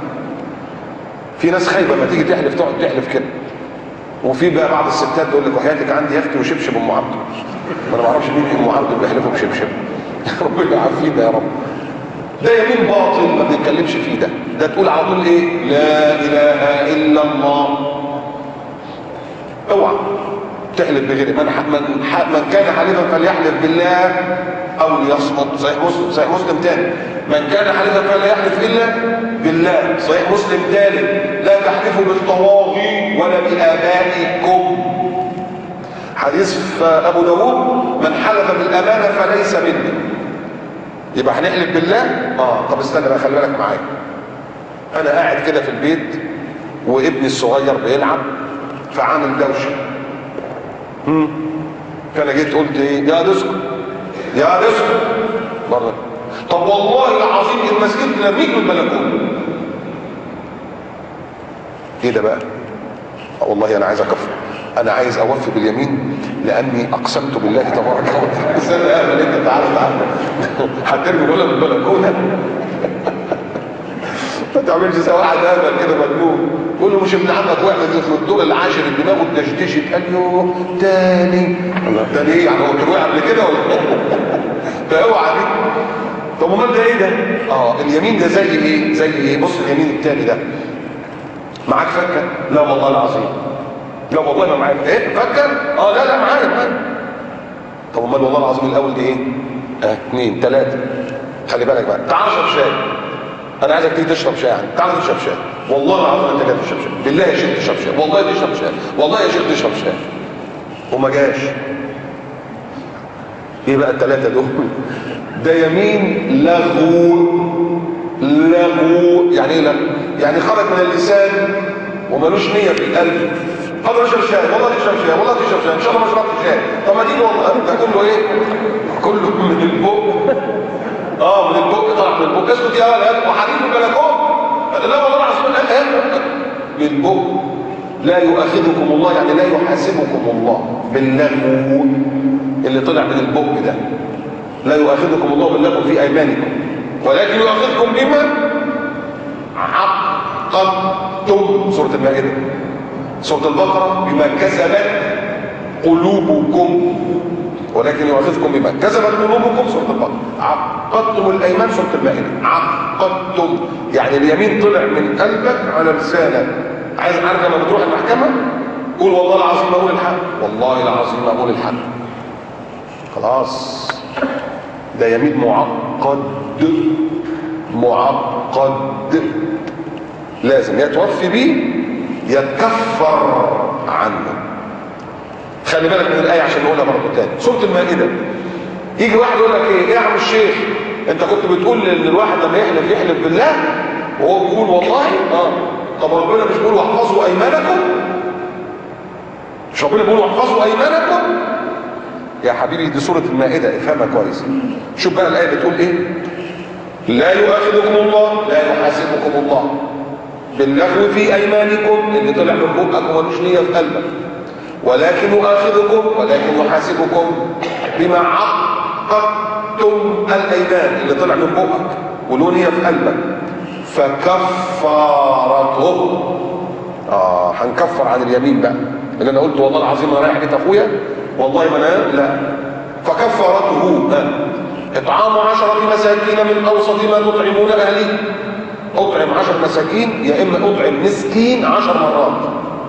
في ناس خايبه ما تيجي تحلف تقعد تحلف كده. وفي بقى بعض الستات تقول لك وحياتك عندي يا اختي وشبشب ام عبده. ما انا ما اعرفش مين ام عبده بيحلفوا بشبشب. ربنا يعافينا يا رب. ده يمين باطل ما بنتكلمش فيه. ده تقول على طول ايه؟ لا اله الا الله. اوعى تحلف بغيره. من كان حليفا فليحلف بالله او ليصمت. صحيح مسلم تاني. من كان حليفا فلا يحلف الا بالله. صحيح مسلم تاني. لا تحلفوا بالطواغي ولا بآبائكم. حديث ابو داود من حلف بالامانه فليس مني. يبقى هنحلف بالله. طب استنى بقى خلي بالك معايا. انا قاعد كده في البيت وابني الصغير بيلعب فعامل دوشه. فانا جيت قلت ايه؟ يا دسكو يا دسكو بره. طب والله العظيم المسجد لميك من البلكونه. ايه ده بقى؟ والله انا عايز اكفر، انا عايز اوفي باليمين لاني اقسمت بالله تبارك وتعالى. استنى يا اهبل انت، تعالى هترمي الولد من البلكونه. ما تعملش زي واحد اهبل كده مجنون يقول له مش ابن عمك واحد في الدور العاشر دماغه اتدشدشت. قال له تاني ايه يعني؟ هو وقع قبل كده ولا فاوعى دي. طب امال ده ايه ده؟ اليمين ده زي ايه؟ زي ايه؟ بص اليمين التاني ده معاك فكه؟ لا والله العظيم. لا والله ما معاك. ايه فكه؟ لا معايا. طب امال والله العظيم الاول دي ايه؟ 2 3. خلي بالك بقى. تعال اشرب شاي. انا عايزك تيجي تشرب شاي. يعني تعال تشرب شاي. والله العظيم انت جاي تشرب شاي. بالله يا شيخ تشرب شاي. والله تشرب شاي. والله يا شيخ تشرب شاي. وما جاش. ايه بقى ال3 دول؟ ده يمين لغو. يعني ايه لغو؟ يعني خرج من اللسان ومالوش نيه في القلب. قدر اشرب شاي. والله تشرب شاي. والله تشرب شاي. ان شاء الله ما شربت شاي. طب ما تيجي والله. ده كله ايه؟ كله من البق. من البق. طلع من البق. اسكت يا ولد وحبيب البلكون. لا والله العظيم من البق. لا يؤاخذكم الله يعني لا يحاسبكم الله باللغو اللي طلع من البق ده. لا يؤاخذكم الله باللغو في ايمانكم ولكن يؤاخذكم بما عقدتم. سورة المائدة. سورة البقرة بما كسبت قلوبكم ولكن يؤاخذكم بما كسبت قلوبكم. سورة البقرة. عقدتم الايمان. سورة المائدة. عقدتم يعني اليمين طلع من قلبك على لسانك. عايز عارف لما بتروح المحكمة قول والله العظيم اقول الحق، والله العظيم اقول الحق، خلاص ده يمين معقد. معقد لازم يتوفي بيه يتكفر عنه. خلي بالك من الايه عشان نقولها برضه تاني. سوره المائده يجي واحد يقول لك ايه يا عم الشيخ انت كنت بتقول ان الواحد لما يحلف بالله وهو بيقول والله طب ربنا مش بيقول واحفظوا ايمانكم؟ مش ربنا بيقول واحفظوا ايمانكم؟ يا حبيبي دي سوره المائده افهمها كويس. شوف بقى الايه بتقول ايه. لا يؤاخذكم الله لا يحاسبكم الله باللغو في ايمانكم اللي طلع من بقك ومالوش نيه في قلبك ولكن يحاسبكم بما عقدتم الايمان اللي طلع من بقك وله نيه في قلبك. فكفارته هنكفر عن اليمين بقى اللي انا قلت والله العظيم انا رايح بيت اخويا والله ما انا لا. فكفارته اطعام 10 مساكين من اوسط ما تطعمون اهليكم. اطعم 10 مساكين يا اما اطعم مسكين 10 مرات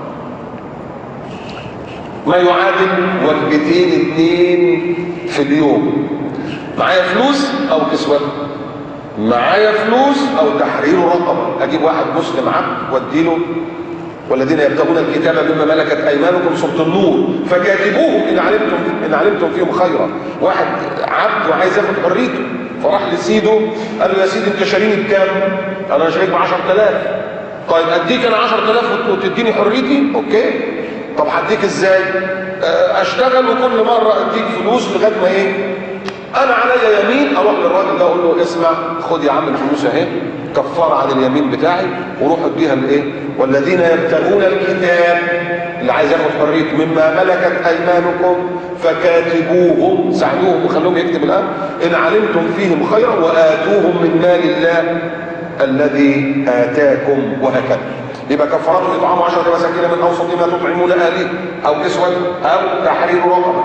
ما يعادل وجبتين 2 في اليوم. معايا فلوس او كسوة، معايا فلوس او تحرير رقبه. اجيب واحد مسلم عبد واديله والذين يبتغون الكتاب مما ملكت ايمانكم. سوره النور. فكاتبوهم ان علمتم فيهم خيرا. واحد عبد وعايز ياخد حريته فراح لسيده قال له يا سيدي انت شاريني بكام؟ انا شاريك ب 10000. طيب اديك انا 10000 وتديني حريتي؟ اوكي. طب هديك ازاي؟ اشتغل وكل مره اديك فلوس لغايه ما ايه؟ انا عليا يمين اروح للراجل ده اقول له اسمع خد يا عم الفلوس اهي كفاره عن اليمين بتاعي وروح اديها لايه؟ والذين يبتغون الكتاب اللي عايز ياخد حريته مما ملكت ايمانكم فكاتبوهم ساعدوهم وخلوهم يكتب الان ان علمتم فيهم خيرا واتوهم من مال الله الذي اتاكم. وهكذا. يبقى كفارته اطعام 10 مساكين من اوسط ما تطعمون اهليكم او كسوة او تحرير رقبه.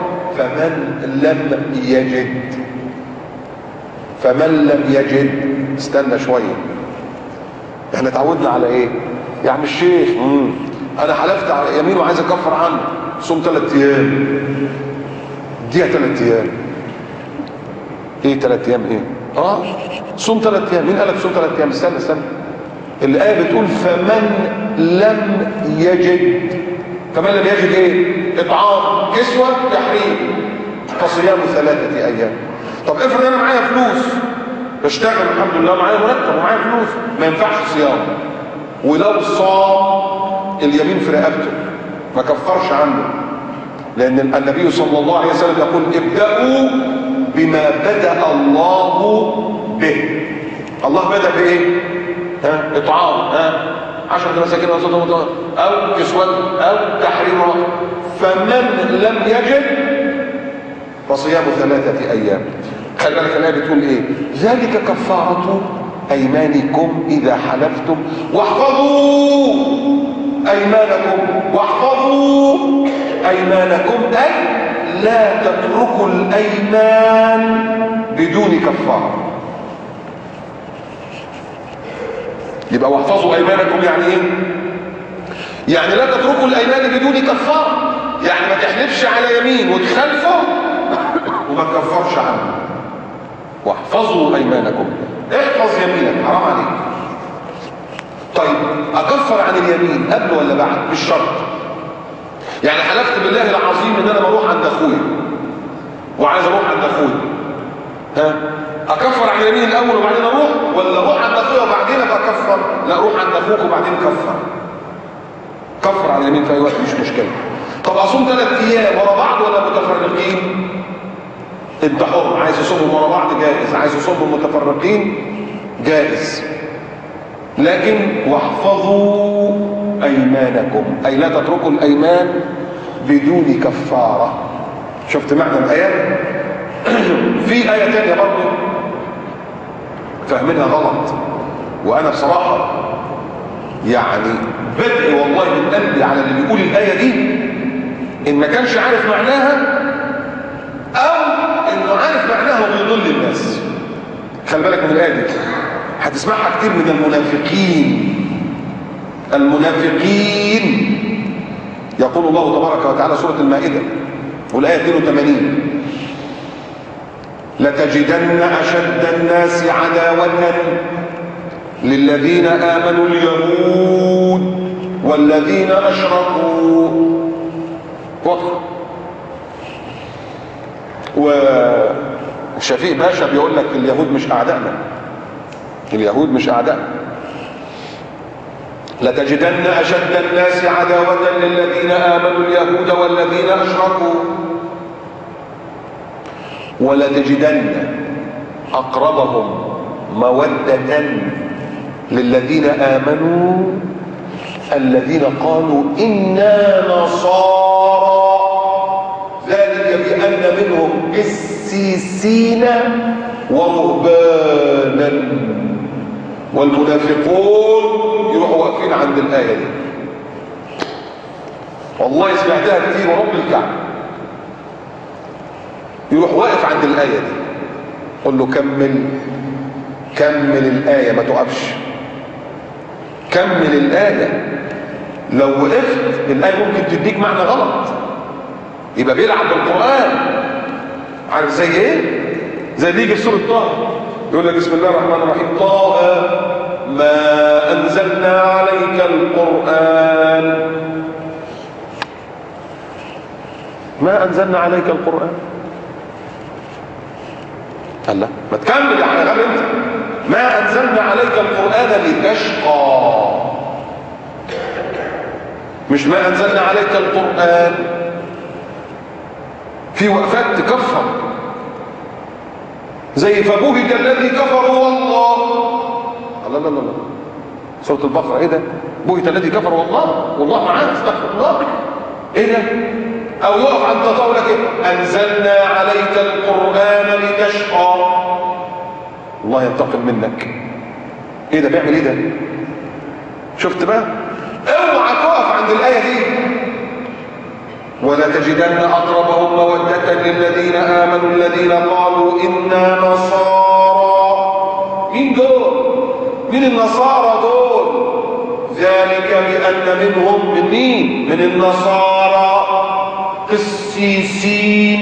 فمن لم يجد استنى شويه. احنا اتعودنا على ايه يا عم الشيخ؟ انا حلفت على يمين وعايز اكفر عنه. صوم 3 ايام. اديها 3 ايام. ايه 3 ايام ايه؟ صوم 3 ايام. مين قالك صوم 3 ايام؟ استنى الايه بتقول فمن لم يجد. فمن لم يجد ايه؟ اطعام كسوة تحرير فصيام 3 ايام. طب افرض انا معايا فلوس بشتغل الحمد لله معايا مرتب ومعايا فلوس ما ينفعش صيام ولو صام اليمين في رقبته ما كفرش عنه لان النبي صلى الله عليه وسلم يقول ابدأوا بما بدأ الله به. الله بدأ بايه؟ اطعام 10 مساكين او كسوة او تحرير رقبة. فمن لم يجد فصيام 3 ايام. خلي بالك الايه بتقول ايه؟ ذلك كفارة ايمانكم اذا حلفتم واحفظوا ايمانكم اي لا تتركوا الايمان بدون كفارة. يبقى واحفظوا ايمانكم يعني ايه؟ يعني لا تتركوا الايمان بدون كفارة. يعني ما تحلفش على يمين وتخالفه وما تكفرش عنه. واحفظوا ايمانكم. احفظ يمينك حرام عليك. طيب اكفر عن اليمين قبل ولا بعد؟ مش شرط. يعني حلفت بالله العظيم ان انا بروح عند اخويا وعايز اروح عند اخويا اكفر عن اليمين الاول وبعدين اروح ولا اروح عند اخويا وبعدين ابقى اكفر؟ لا روح عند اخوك وبعدين كفر عن اليمين في اي وقت مش مشكله. طب اصوم 3 ايام ورا بعض ولا متفرقين؟ انت حر. عايز يصوموا ورا بعض جائز، عايز يصوموا متفرقين جائز. لكن واحفظوا أيمانكم، أي لا تتركوا الأيمان بدون كفارة. شفت معنى الآية؟ في آية تانية برضه فاهمينها غلط، وأنا بصراحة يعني بدعي والله من قلبي على اللي بيقول الآية دي إن ما كانش عارف معناها أو إنه عارف معناها وبيضل الناس. خلي بالك من الآية دي، هتسمعها كتير من المنافقين. يقول الله تبارك وتعالى سورة المائدة والآية 82: لتجدن أشد الناس عداوة للذين آمنوا اليهود والذين أشركوا. واضح. وشفيق باشا بيقول لك اليهود مش أعدائنا، اليهود مش أعدائنا. لتجدن أشد الناس عداوة للذين آمنوا اليهود والذين أشركوا ولتجدن أقربهم مودة للذين آمنوا الذين قالوا إنا نصارى، ذلك بأن منهم قسيسين ورهبانا. والمنافقون يروحوا واقفين عند الآية دي، والله سمعتها كتير ورب الكعبة، يروح واقف عند الآية دي، قل له كمل الآية، ما تقفش، كمل الآية. لو وقفت الآية ممكن تديك معنى غلط، يبقى بيلعب بالقرآن. عارف زي ايه؟ زي اللي يجي في سورة طه يقول لك بسم الله الرحمن الرحيم: طه ما أنزلنا عليك القرآن، ما أنزلنا عليك القرآن. الله، ما تكمل يا غبي انت. ما أنزلنا عليك القرآن لتشقى، مش ما أنزلنا عليك القرآن. في وقفات تكفر، زي فبهت الذي كفر والله. الله لا لا لا، سورة البقرة ايه ده؟ بهت الذي كفر والله معاه، استغفر الله. ايه ده؟ او يقف عند قولك ايه؟ انزلنا عليك القرآن لتشقى، الله ينتقم منك. ايه ده؟ بيعمل ايه ده؟ شفت بقى؟ اوعى تقف عند الآية دي. ولتجدن أقربهم مودة للذين آمنوا الذين قالوا إنا نصارى. مين دول؟ مين النصارى دول؟ ذلك بأن منهم، من مين؟ من النصارى قسيسين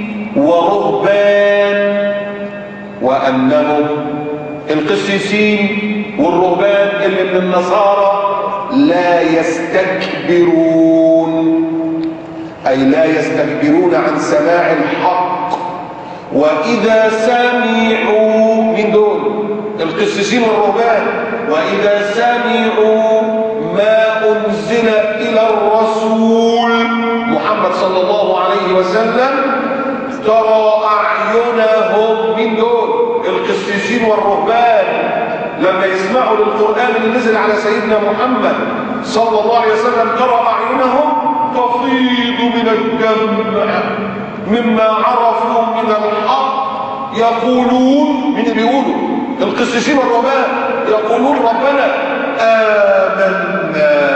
ورهبان، وأنهم القسيسين والرهبان اللي من النصارى لا يستكبرون، أي لا يستكبرون عن سماع الحق. وإذا سمعوا، من دول القسيسين والرهبان، وإذا سمعوا ما أنزل إلى الرسول محمد صلى الله عليه وسلم ترى أعينهم، من دول القسيسين والرهبان، لما يسمعوا للقرآن اللي نزل على سيدنا محمد صلى الله عليه وسلم ترى أعينهم تفيض من الدمع مما عرفوا من الحق. يقولون، من اللي بيقولوا؟ القسيسين والرهبان، يقولون ربنا آمنا.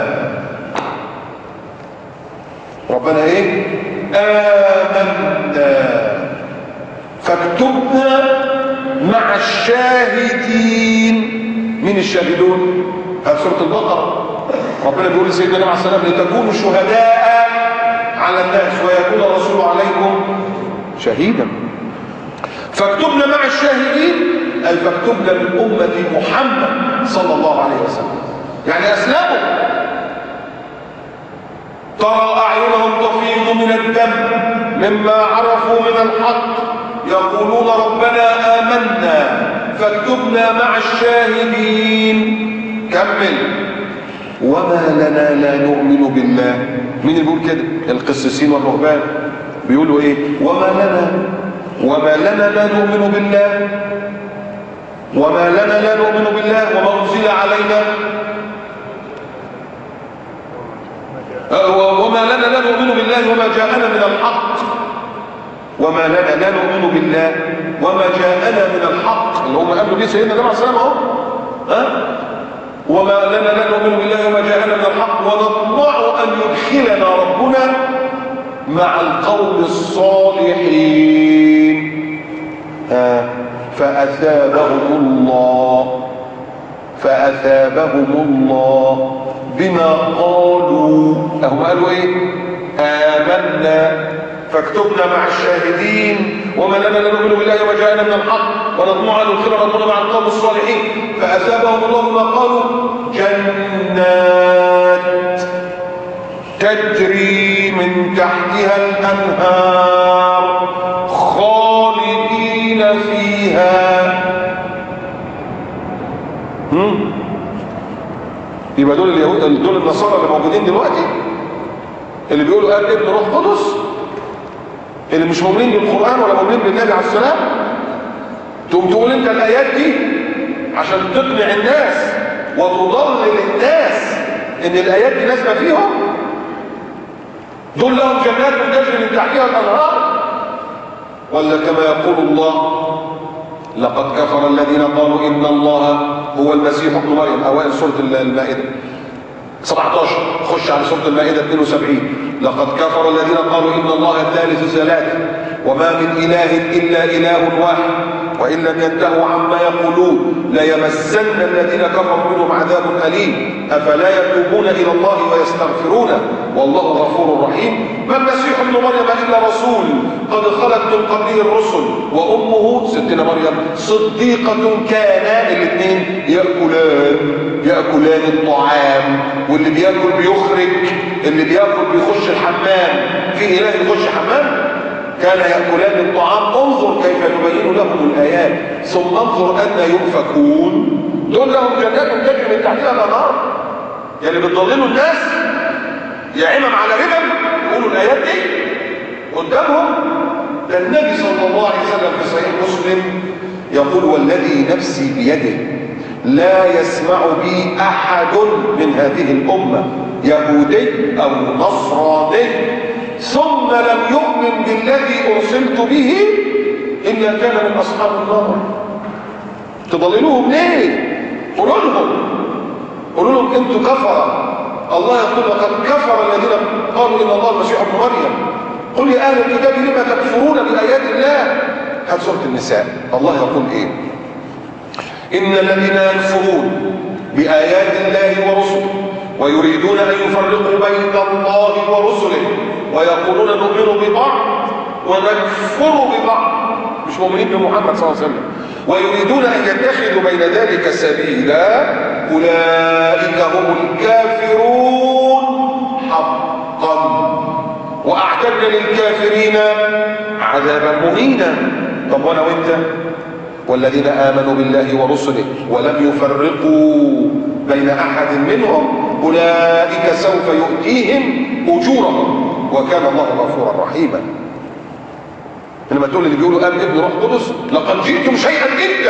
ربنا ايه؟ آمنا فاكتبنا مع الشاهدين. من الشاهدون؟ هذه سورة البقرة. ربنا بيقول لسيدنا عليه السلام: لتكونوا شهداء على الناس ويكون الرسول عليكم شهيدا. فاكتبنا مع الشاهدين، أي فاكتبنا من أمة محمد صلى الله عليه وسلم، يعني أسلموا. ترى أعينهم تفيض من الدم مما عرفوا من الحق، يقولون ربنا آمنا فاكتبنا مع الشاهدين. كمل: وما لنا لا نؤمن بالله. مين اللي بيقول كده؟ القسيسين والرهبان بيقولوا ايه؟ وما لنا لا نؤمن بالله، وما لنا لا نؤمن بالله وما أنزل علينا. وما لنا لا نؤمن بالله وما جاءنا من الحق، وما لنا لا نؤمن بالله وما جاءنا من الحق، اللي هم قالوا بيه سيدنا النبي عليه الصلاه والسلام اهو. وما لنا لا نؤمن بالله وما جاءنا من الحق ونطمع ان يدخلنا ربنا مع القوم الصالحين. فأثابهم الله بما قالوا. هم قالوا ايه؟ آمنا فاكتبنا مع الشاهدين. وما لنا لا نؤمن بالله وما جاءنا من الحق ونطمع ان يدخلنا ربنا مع القوم الصالحين. فأثابهم الله بما قالوا جنات تجري من تحتها الأنهار خالدين فيها. يبقى دول اليهود، دول النصارى اللي موجودين دلوقتي، اللي بيقولوا قال ابن روح قدس، اللي مش مؤمنين بالقرآن ولا مؤمنين بالنبي عليه السلام. تقوم تقول انت الآيات دي عشان تقنع الناس وتضلل الناس ان الآيات دي نازله فيهم. دول لهم جنات تجري من تحتها الأنهار، ولا كما يقول الله لقد كفر الذين قالوا إن الله هو المسيح ابن مريم. أوائل سورة المائدة 17. خش على سورة المائدة 72. لقد كفر الذين قالوا إن الله الثالث ثلاثة وما من إله إلا إله واحد وإن لم ينتهوا عما يقولون ليمسن الذين كفروا منهم عذاب أليم أفلا يتوبون إلى الله ويستغفرونه والله غفور رحيم. ما المسيح ابن مريم إلا رسول قد خلت من قبله الرسل وأمه ستنا مريم صديقة كانا. الاثنين يأكلان الطعام، واللي بيأكل بيخرج، اللي بيأكل بيخش الحمام. في إله يخش حمام؟ كان يأكلان الطعام. انظر كيف نبين لهم الآيات ثم انظر أن يؤفكون. دول لهم جنات تجري من تحتها الأنهار. يعني بتضللوا الناس يا عمم على رمم يقولوا الآيات دي قدامهم. ده النبي صلى الله عليه وسلم في صحيح مسلم يقول والذي نفسي بيده لا يسمع بي أحد من هذه الأمة يهودي أو نصراني ثم لم يؤمن بالذي أرسلت به إلا كان من أصحاب النار. تضللوهم ليه؟ قولوا لهم أنتم كفرة. الله يقول لقد كفر الذين قالوا إن الله المسيح ابن مريم. قل يا أهل الكتاب لما تكفرون بآيات الله. هذه سورة النساء. الله يقول إيه؟ إن الذين يكفرون بآيات الله ورسله ويريدون أن يفرقوا بين الله ورسله ويقولون نؤمن ببعض ونكفر ببعض، مش مؤمنين بمحمد صلى الله عليه وسلم، ويريدون أن يتخذوا بين ذلك سبيلا أولئك هم الكافرون حقا وأعتدنا للكافرين عذابا مهينا. طب وانا وانت والذين آمنوا بالله ورسله ولم يفرقوا بين أحد منهم أولئك سوف يؤتيهم أجورهم وكان الله غفورا رحيما. لما تقول اللي بيقولوا آمن ابن روح قدس لقد جئتم شيئا جدا.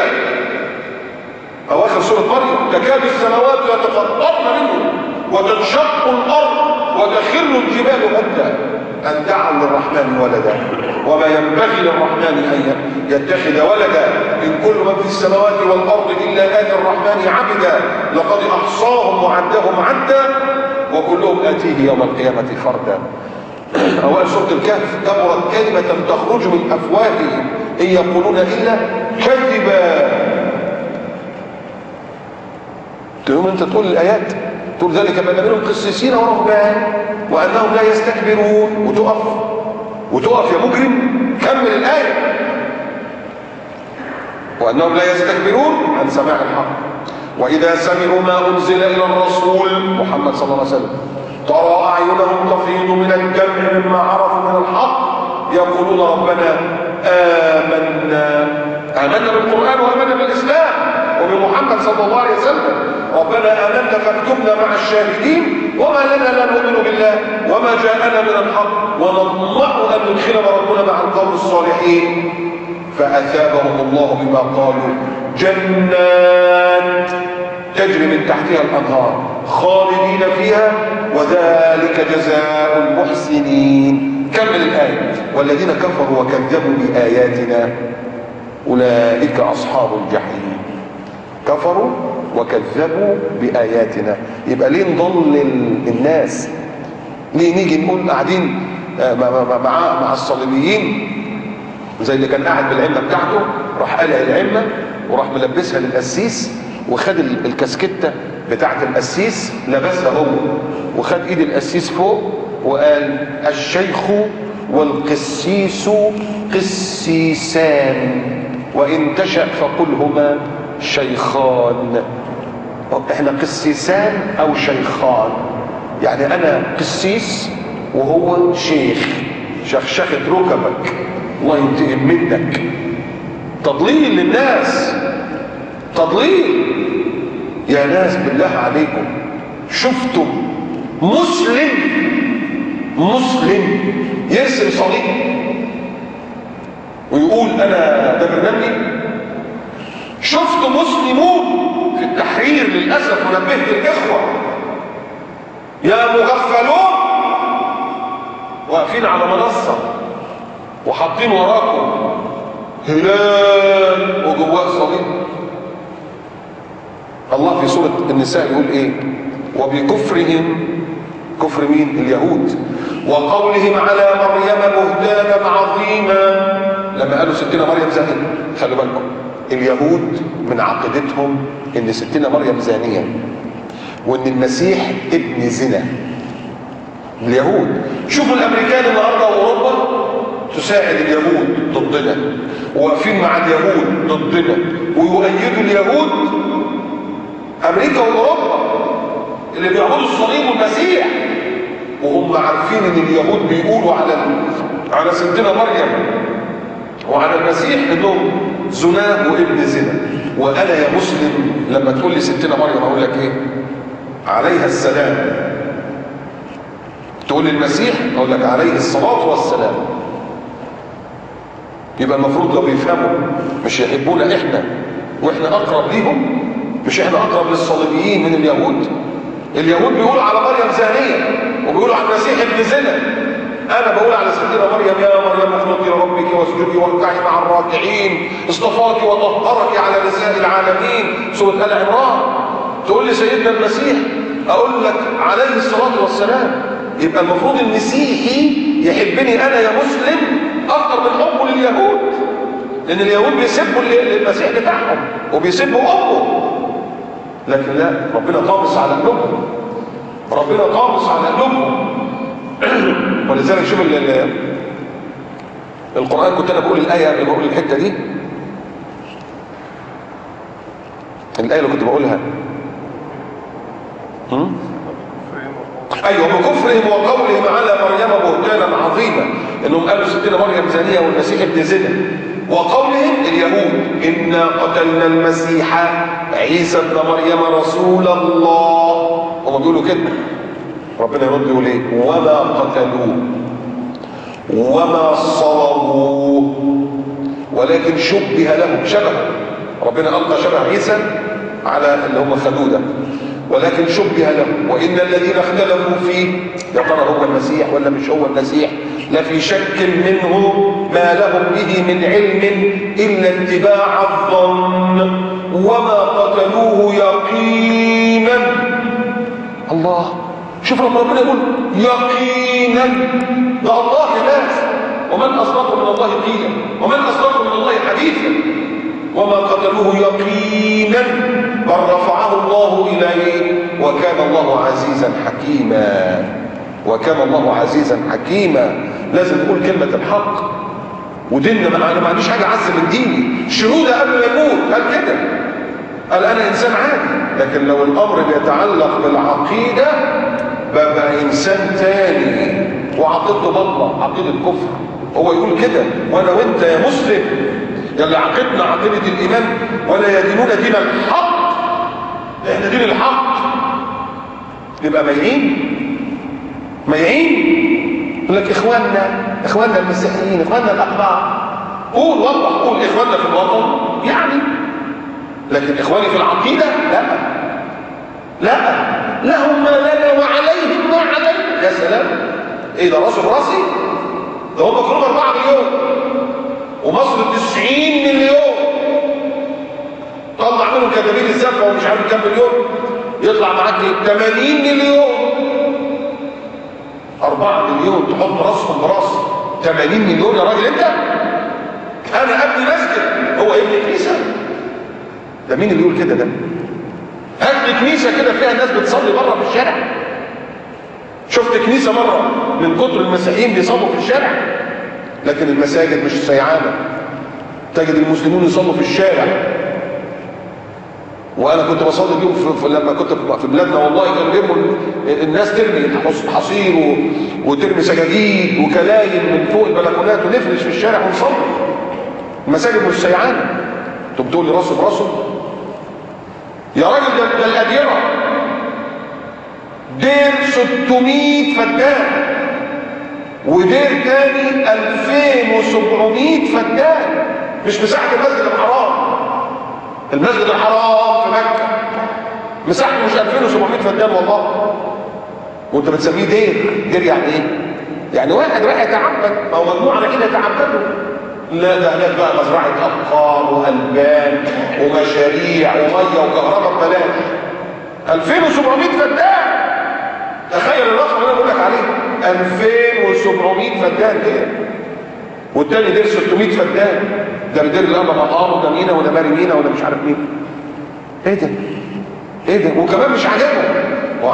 أواخر سورة مريم تكاد السماوات يتفطرن منه وتنشق الأرض وتخر الجبال هدا أن دعوا للرحمن ولدا وما ينبغي للرحمن أن يتخذ ولدا إن كل من في السماوات والأرض إلا آتي الرحمن عبدا لقد أحصاهم وعدهم عدا وكلهم آتيه يوم القيامة فردا. أوائل سورة الكهف كبرت كلمة تخرج من أفواههم إن يقولون إلا كذبا. تقوم أنت تقول الآيات تقول ذلك بأن منهم قسيسين ورهبان وأنهم لا يستكبرون وتقف يا مجرم. كمل الآية. وأنهم لا يستكبرون عن سماع الحق وإذا سمعوا ما أنزل إلى الرسول محمد صلى الله عليه وسلم ترى أعينهم تفيض من الدمع مما عرفوا من الحق يقولون ربنا آمنا بالقرآن وآمنا بالإسلام وبمحمد صلى الله عليه وسلم ربنا آمنا فاكتبنا مع الشاهدين وما لنا لا نؤمن بالله وما جاءنا من الحق ونطمع أن ندخلنا ربنا مع القوم الصالحين. فأثابهم الله بما قالوا جنات تجري من تحتها الأنهار خالدين فيها وذلك جزاء المحسنين. كمل الآية: والذين كفروا وكذبوا بآياتنا أولئك أصحاب الجحيم. كفروا وكذبوا بآياتنا. يبقى ليه نضل الناس؟ ليه نيجي نقول قاعدين مع الصليبيين زي اللي كان قاعد بالعمة بتاعته، راح قلع العمة وراح ملبسها للقسيس، وخد الكاسكتة بتاعت القسيس لبسها هو، وخد ايد القسيس فوق وقال: الشيخ والقسيس قسيسان وإن تشأ فقل هما شيخان. احنا قسيسان او شيخان، يعني انا قسيس وهو شيخ. شخشخة ركبك، الله ينتقم منك. تضليل للناس، تضليل. يا ناس بالله عليكم، شفتم مسلم يرسم صليب ويقول انا ده برنامجي؟ شفت مسلمون في التحرير للاسف، ونبهت الاخوه يا مغفلون واقفين على منصه وحاطين وراكم هلال وجواه صليب. الله في سوره النساء يقول ايه؟ وبكفرهم، كفر مين؟ اليهود، وقولهم على مريم بهتانا عظيما. لما قالوا ستنا مريم زانية، خلوا بالكم اليهود من عقيدتهم ان ستنا مريم زانية وان المسيح ابن زنا. اليهود. شوفوا الامريكان النهارده واوروبا تساعد اليهود ضدنا، وواقفين مع اليهود ضدنا، ويؤيدوا اليهود. امريكا واوروبا اللي بيعبدوا الصليب والمسيح، وهم عارفين ان اليهود بيقولوا على ستنا مريم وعلى المسيح انهم زناه وابن زنا. وانا يا مسلم لما تقول لي ستنا مريم اقول لك ايه؟ عليها السلام. تقول لي المسيح اقول لك عليه الصلاه والسلام. يبقى المفروض لو بيفهموا مش يحبونا احنا واحنا اقرب ليهم، مش احنا اقرب للصليبيين من اليهود. اليهود بيقولوا على مريم زانيه وبيقولوا على المسيح ابن زنا. انا بقول على ستنا مريم: يا مريم اقنطي لربك واسجدي واركعي مع الراكعين، اصطفاك وطهرك على نساء العالمين، سوره ال عمران. تقول لي سيدنا المسيح اقول لك عليه الصلاه والسلام. يبقى المفروض المسيحي يحبني انا يا مسلم اكتر من حبه لليهود، لان اليهود بيسبوا المسيح بتاعهم وبيسبوا امه. لكن لا، ربنا طامس على قلوبهم، ربنا طامس على قلوبهم. ولذلك شوف القرآن، كنت انا بقول الآية اللي بقول الحتة دي، الآية اللي كنت بقولها ايوه: بكفرهم وقولهم على مريم بهتانا عظيما، انهم قالوا ستنا مريم زانية والمسيح ابن زنا. وقولهم اليهود: انا قتلنا المسيح عيسى ابن مريم رسول الله. هم بيقولوا كده. ربنا يرد يقول ايه؟ وما قتلوه وما صلبوه ولكن شبه لهم. شبه، ربنا ألقى شبه عيسى على اللي هم خدوه ده، ولكن شبه لهم. وإن الذين اختلفوا فيه، يا ترى هو المسيح ولا مش هو المسيح، لفي شك منه ما لهم به من علم إلا اتباع الظن وما قتلوه يقينا. الله، شوف لما ربنا يقول يقينا، ده الله يا ناس. ومن أصدق من الله قيلا، ومن أصدق من الله حديثا. وما قتلوه يقينا بل رفعه الله إليه وكان الله عزيزا حكيما. وكان الله عزيزا حكيما. لازم نقول كلمة الحق، وديننا انا ما عنديش حاجة اعز من ديني. شهودة قبل ما يموت قال كده، قال انا انسان عادي. لكن لو الامر بيتعلق بالعقيدة بقى انسان تاني وعقيدته بطلة، عقيدة كفر. هو يقول كده. وانا وانت يا مسلم يلي عقيدنا عقيدة الايمان ولا يدينون دين الحق، احنا دين الحق، نبقى ميعين. يقول لك اخواننا المسيحيين، اخواننا الاحبار. قول وضح، قول اخواننا في الوطن يعني، لكن اخواني في العقيدة لا. لهم ما لنا وعليهم ما علينا. يا سلام، ايه ده راسه براسي؟ ده هم كلهم 4 مليون ومصر 90 مليون. طلع منهم كدابين الزفه ومش عارف كام مليون، يطلع معاك 80 مليون. 4 مليون تحط راسهم براس 80 مليون يا راجل انت؟ انا ابني مسجد، هو يبني كنيسه؟ ده مين اللي يقول كده؟ ده هات لي كنيسه كده فيها الناس بتصلي بره في الشارع. شفت كنيسه مره من كتر المسيحيين بيصلوا في الشارع؟ لكن المساجد مش سيعانه، تجد المسلمون يصلوا في الشارع. وانا كنت بصلي بيهم لما كنت في بلادنا، والله كانوا بيرموا الناس ترمي حصير وترمي سجاجيد وكلاين من فوق البلكونات ونفرش في الشارع ونصلي. المساجد مش سيعانه. انت بتقول لي راسه براسه؟ يا راجل ده الاديره دير 600 فدان، ودير تاني 2700 فدان. مش مساحه المسجد الحرام. المسجد الحرام في مكه مساحته مش 2700 فدان والله، وانت بتسميه دير. دير يعني ايه؟ يعني واحد رايح يتعبد او مجموعه كده يتعبدوا. لا، ده هناك بقى مزرعه ابقار والبان ومشاريع وميه وكهرباء ببلاش. 2700 فدان. تخيل الرقم اللي انا بقول لك عليه، 2700 فدان دير. والتاني دير 600 فدان. ده الدير اللي انا مقام وده مينا وده ماري مينا وده مش عارف مين. ايه ده؟ ايه ده؟ وكمان مش عاجبهم.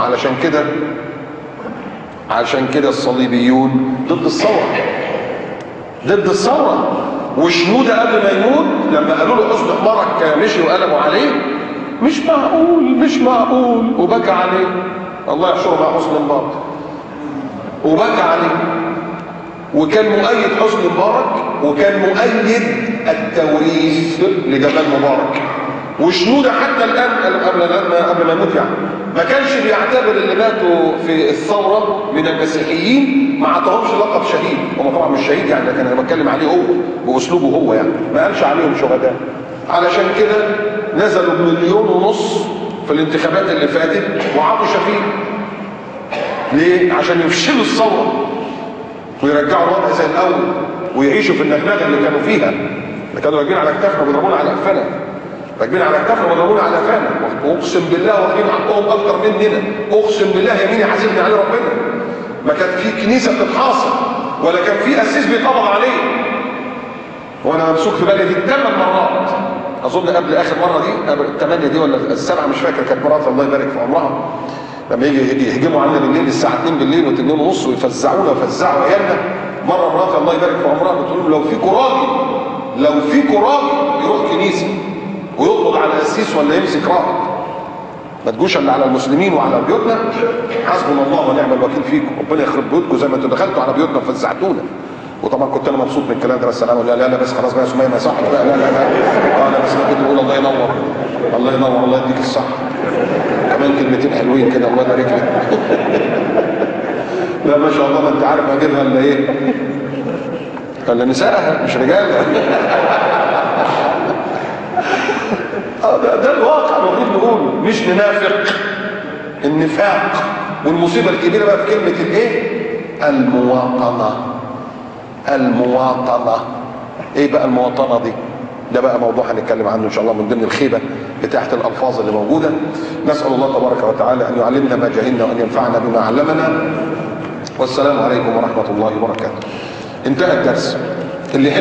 عشان كده الصليبيون ضد الثوره. ضد الثوره. وشنوده قبل ما يموت لما قالوا له حسن حمارك مشي وقلبوا عليه، مش معقول مش معقول، وبكى عليه. الله يحشره مع حسن مبارك. وبكى عليه. وكان مؤيد حسني مبارك، وكان مؤيد التوريث لجمال مبارك. وشنوده حتى الان قبل ما يموت يعني ما كانش بيعتبر اللي ماتوا في الثوره من المسيحيين، ما عطاهمش لقب شهيد. هم طبعا مش شهيد يعني، لكن انا بتكلم عليه هو باسلوبه هو يعني، ما قالش عليهم شهداء. علشان كده نزلوا ب1.5 مليون في الانتخابات اللي فاتت وعطوا شفيق. ليه؟ عشان يفشلوا الثوره ويرجعوا الوضع زي الاول ويعيشوا في النغنغه اللي كانوا فيها، اللي كانوا راكبين على كتافنا وبيضربونا على قفانا. راكبين على كتافنا وبيضربونا على قفانا، واقسم بالله واخدين حقهم اكتر مننا. اقسم بالله يمين يحاسبني عليه ربنا. ما كان في كنيسه بتتحاصر ولا كان في قسيس بيتقبض عليه. وانا ممسوك في بلدي 8 مرات اظن، قبل اخر مره دي، قبل ال8 دي ولا ال7 مش فاكر، كانت مرات الله يبارك في عمرها لما يجي يهجموا علينا بالليل الساعه 2 بالليل و2:30 ويفزعونا ويفزعوا عيالنا. مره مرات الله يبارك في عمرها بتقول لهم لو في كراجي يروح كنيسه ويقبض على قسيس ولا يمسك راهب، ما تجوش الا على المسلمين وعلى بيوتنا. حسبنا الله ونعم الوكيل فيكم. ربنا يخرب بيوتكم زي ما انتوا دخلتوا على بيوتنا وفزعتونا. وطبعا كنت انا مبسوط من الكلام ده، بس انا لا بس خلاص بقى يا سميه ما صح بقى. لا انا بس كنت بقول الله ينور الله ينور الله يديك الصح. كمان كلمتين حلوين كده الله يبارك لك. لا ما شاء الله، ما انت عارف اجيبها الا ايه؟ الا نسائها مش رجالها. ده الواقع المفروض نقوله، مش ننافق. النفاق. والمصيبه الكبيره بقى في كلمه الايه؟ المواطنه. ايه بقى المواطنه دي؟ ده بقى موضوع هنتكلم عنه ان شاء الله من ضمن الخيبه بتاعه الالفاظ اللي موجوده. نسال الله تبارك وتعالى ان يعلمنا ما جهلنا وان ينفعنا بما علمنا. والسلام عليكم ورحمه الله وبركاته. انتهى الدرس. اللي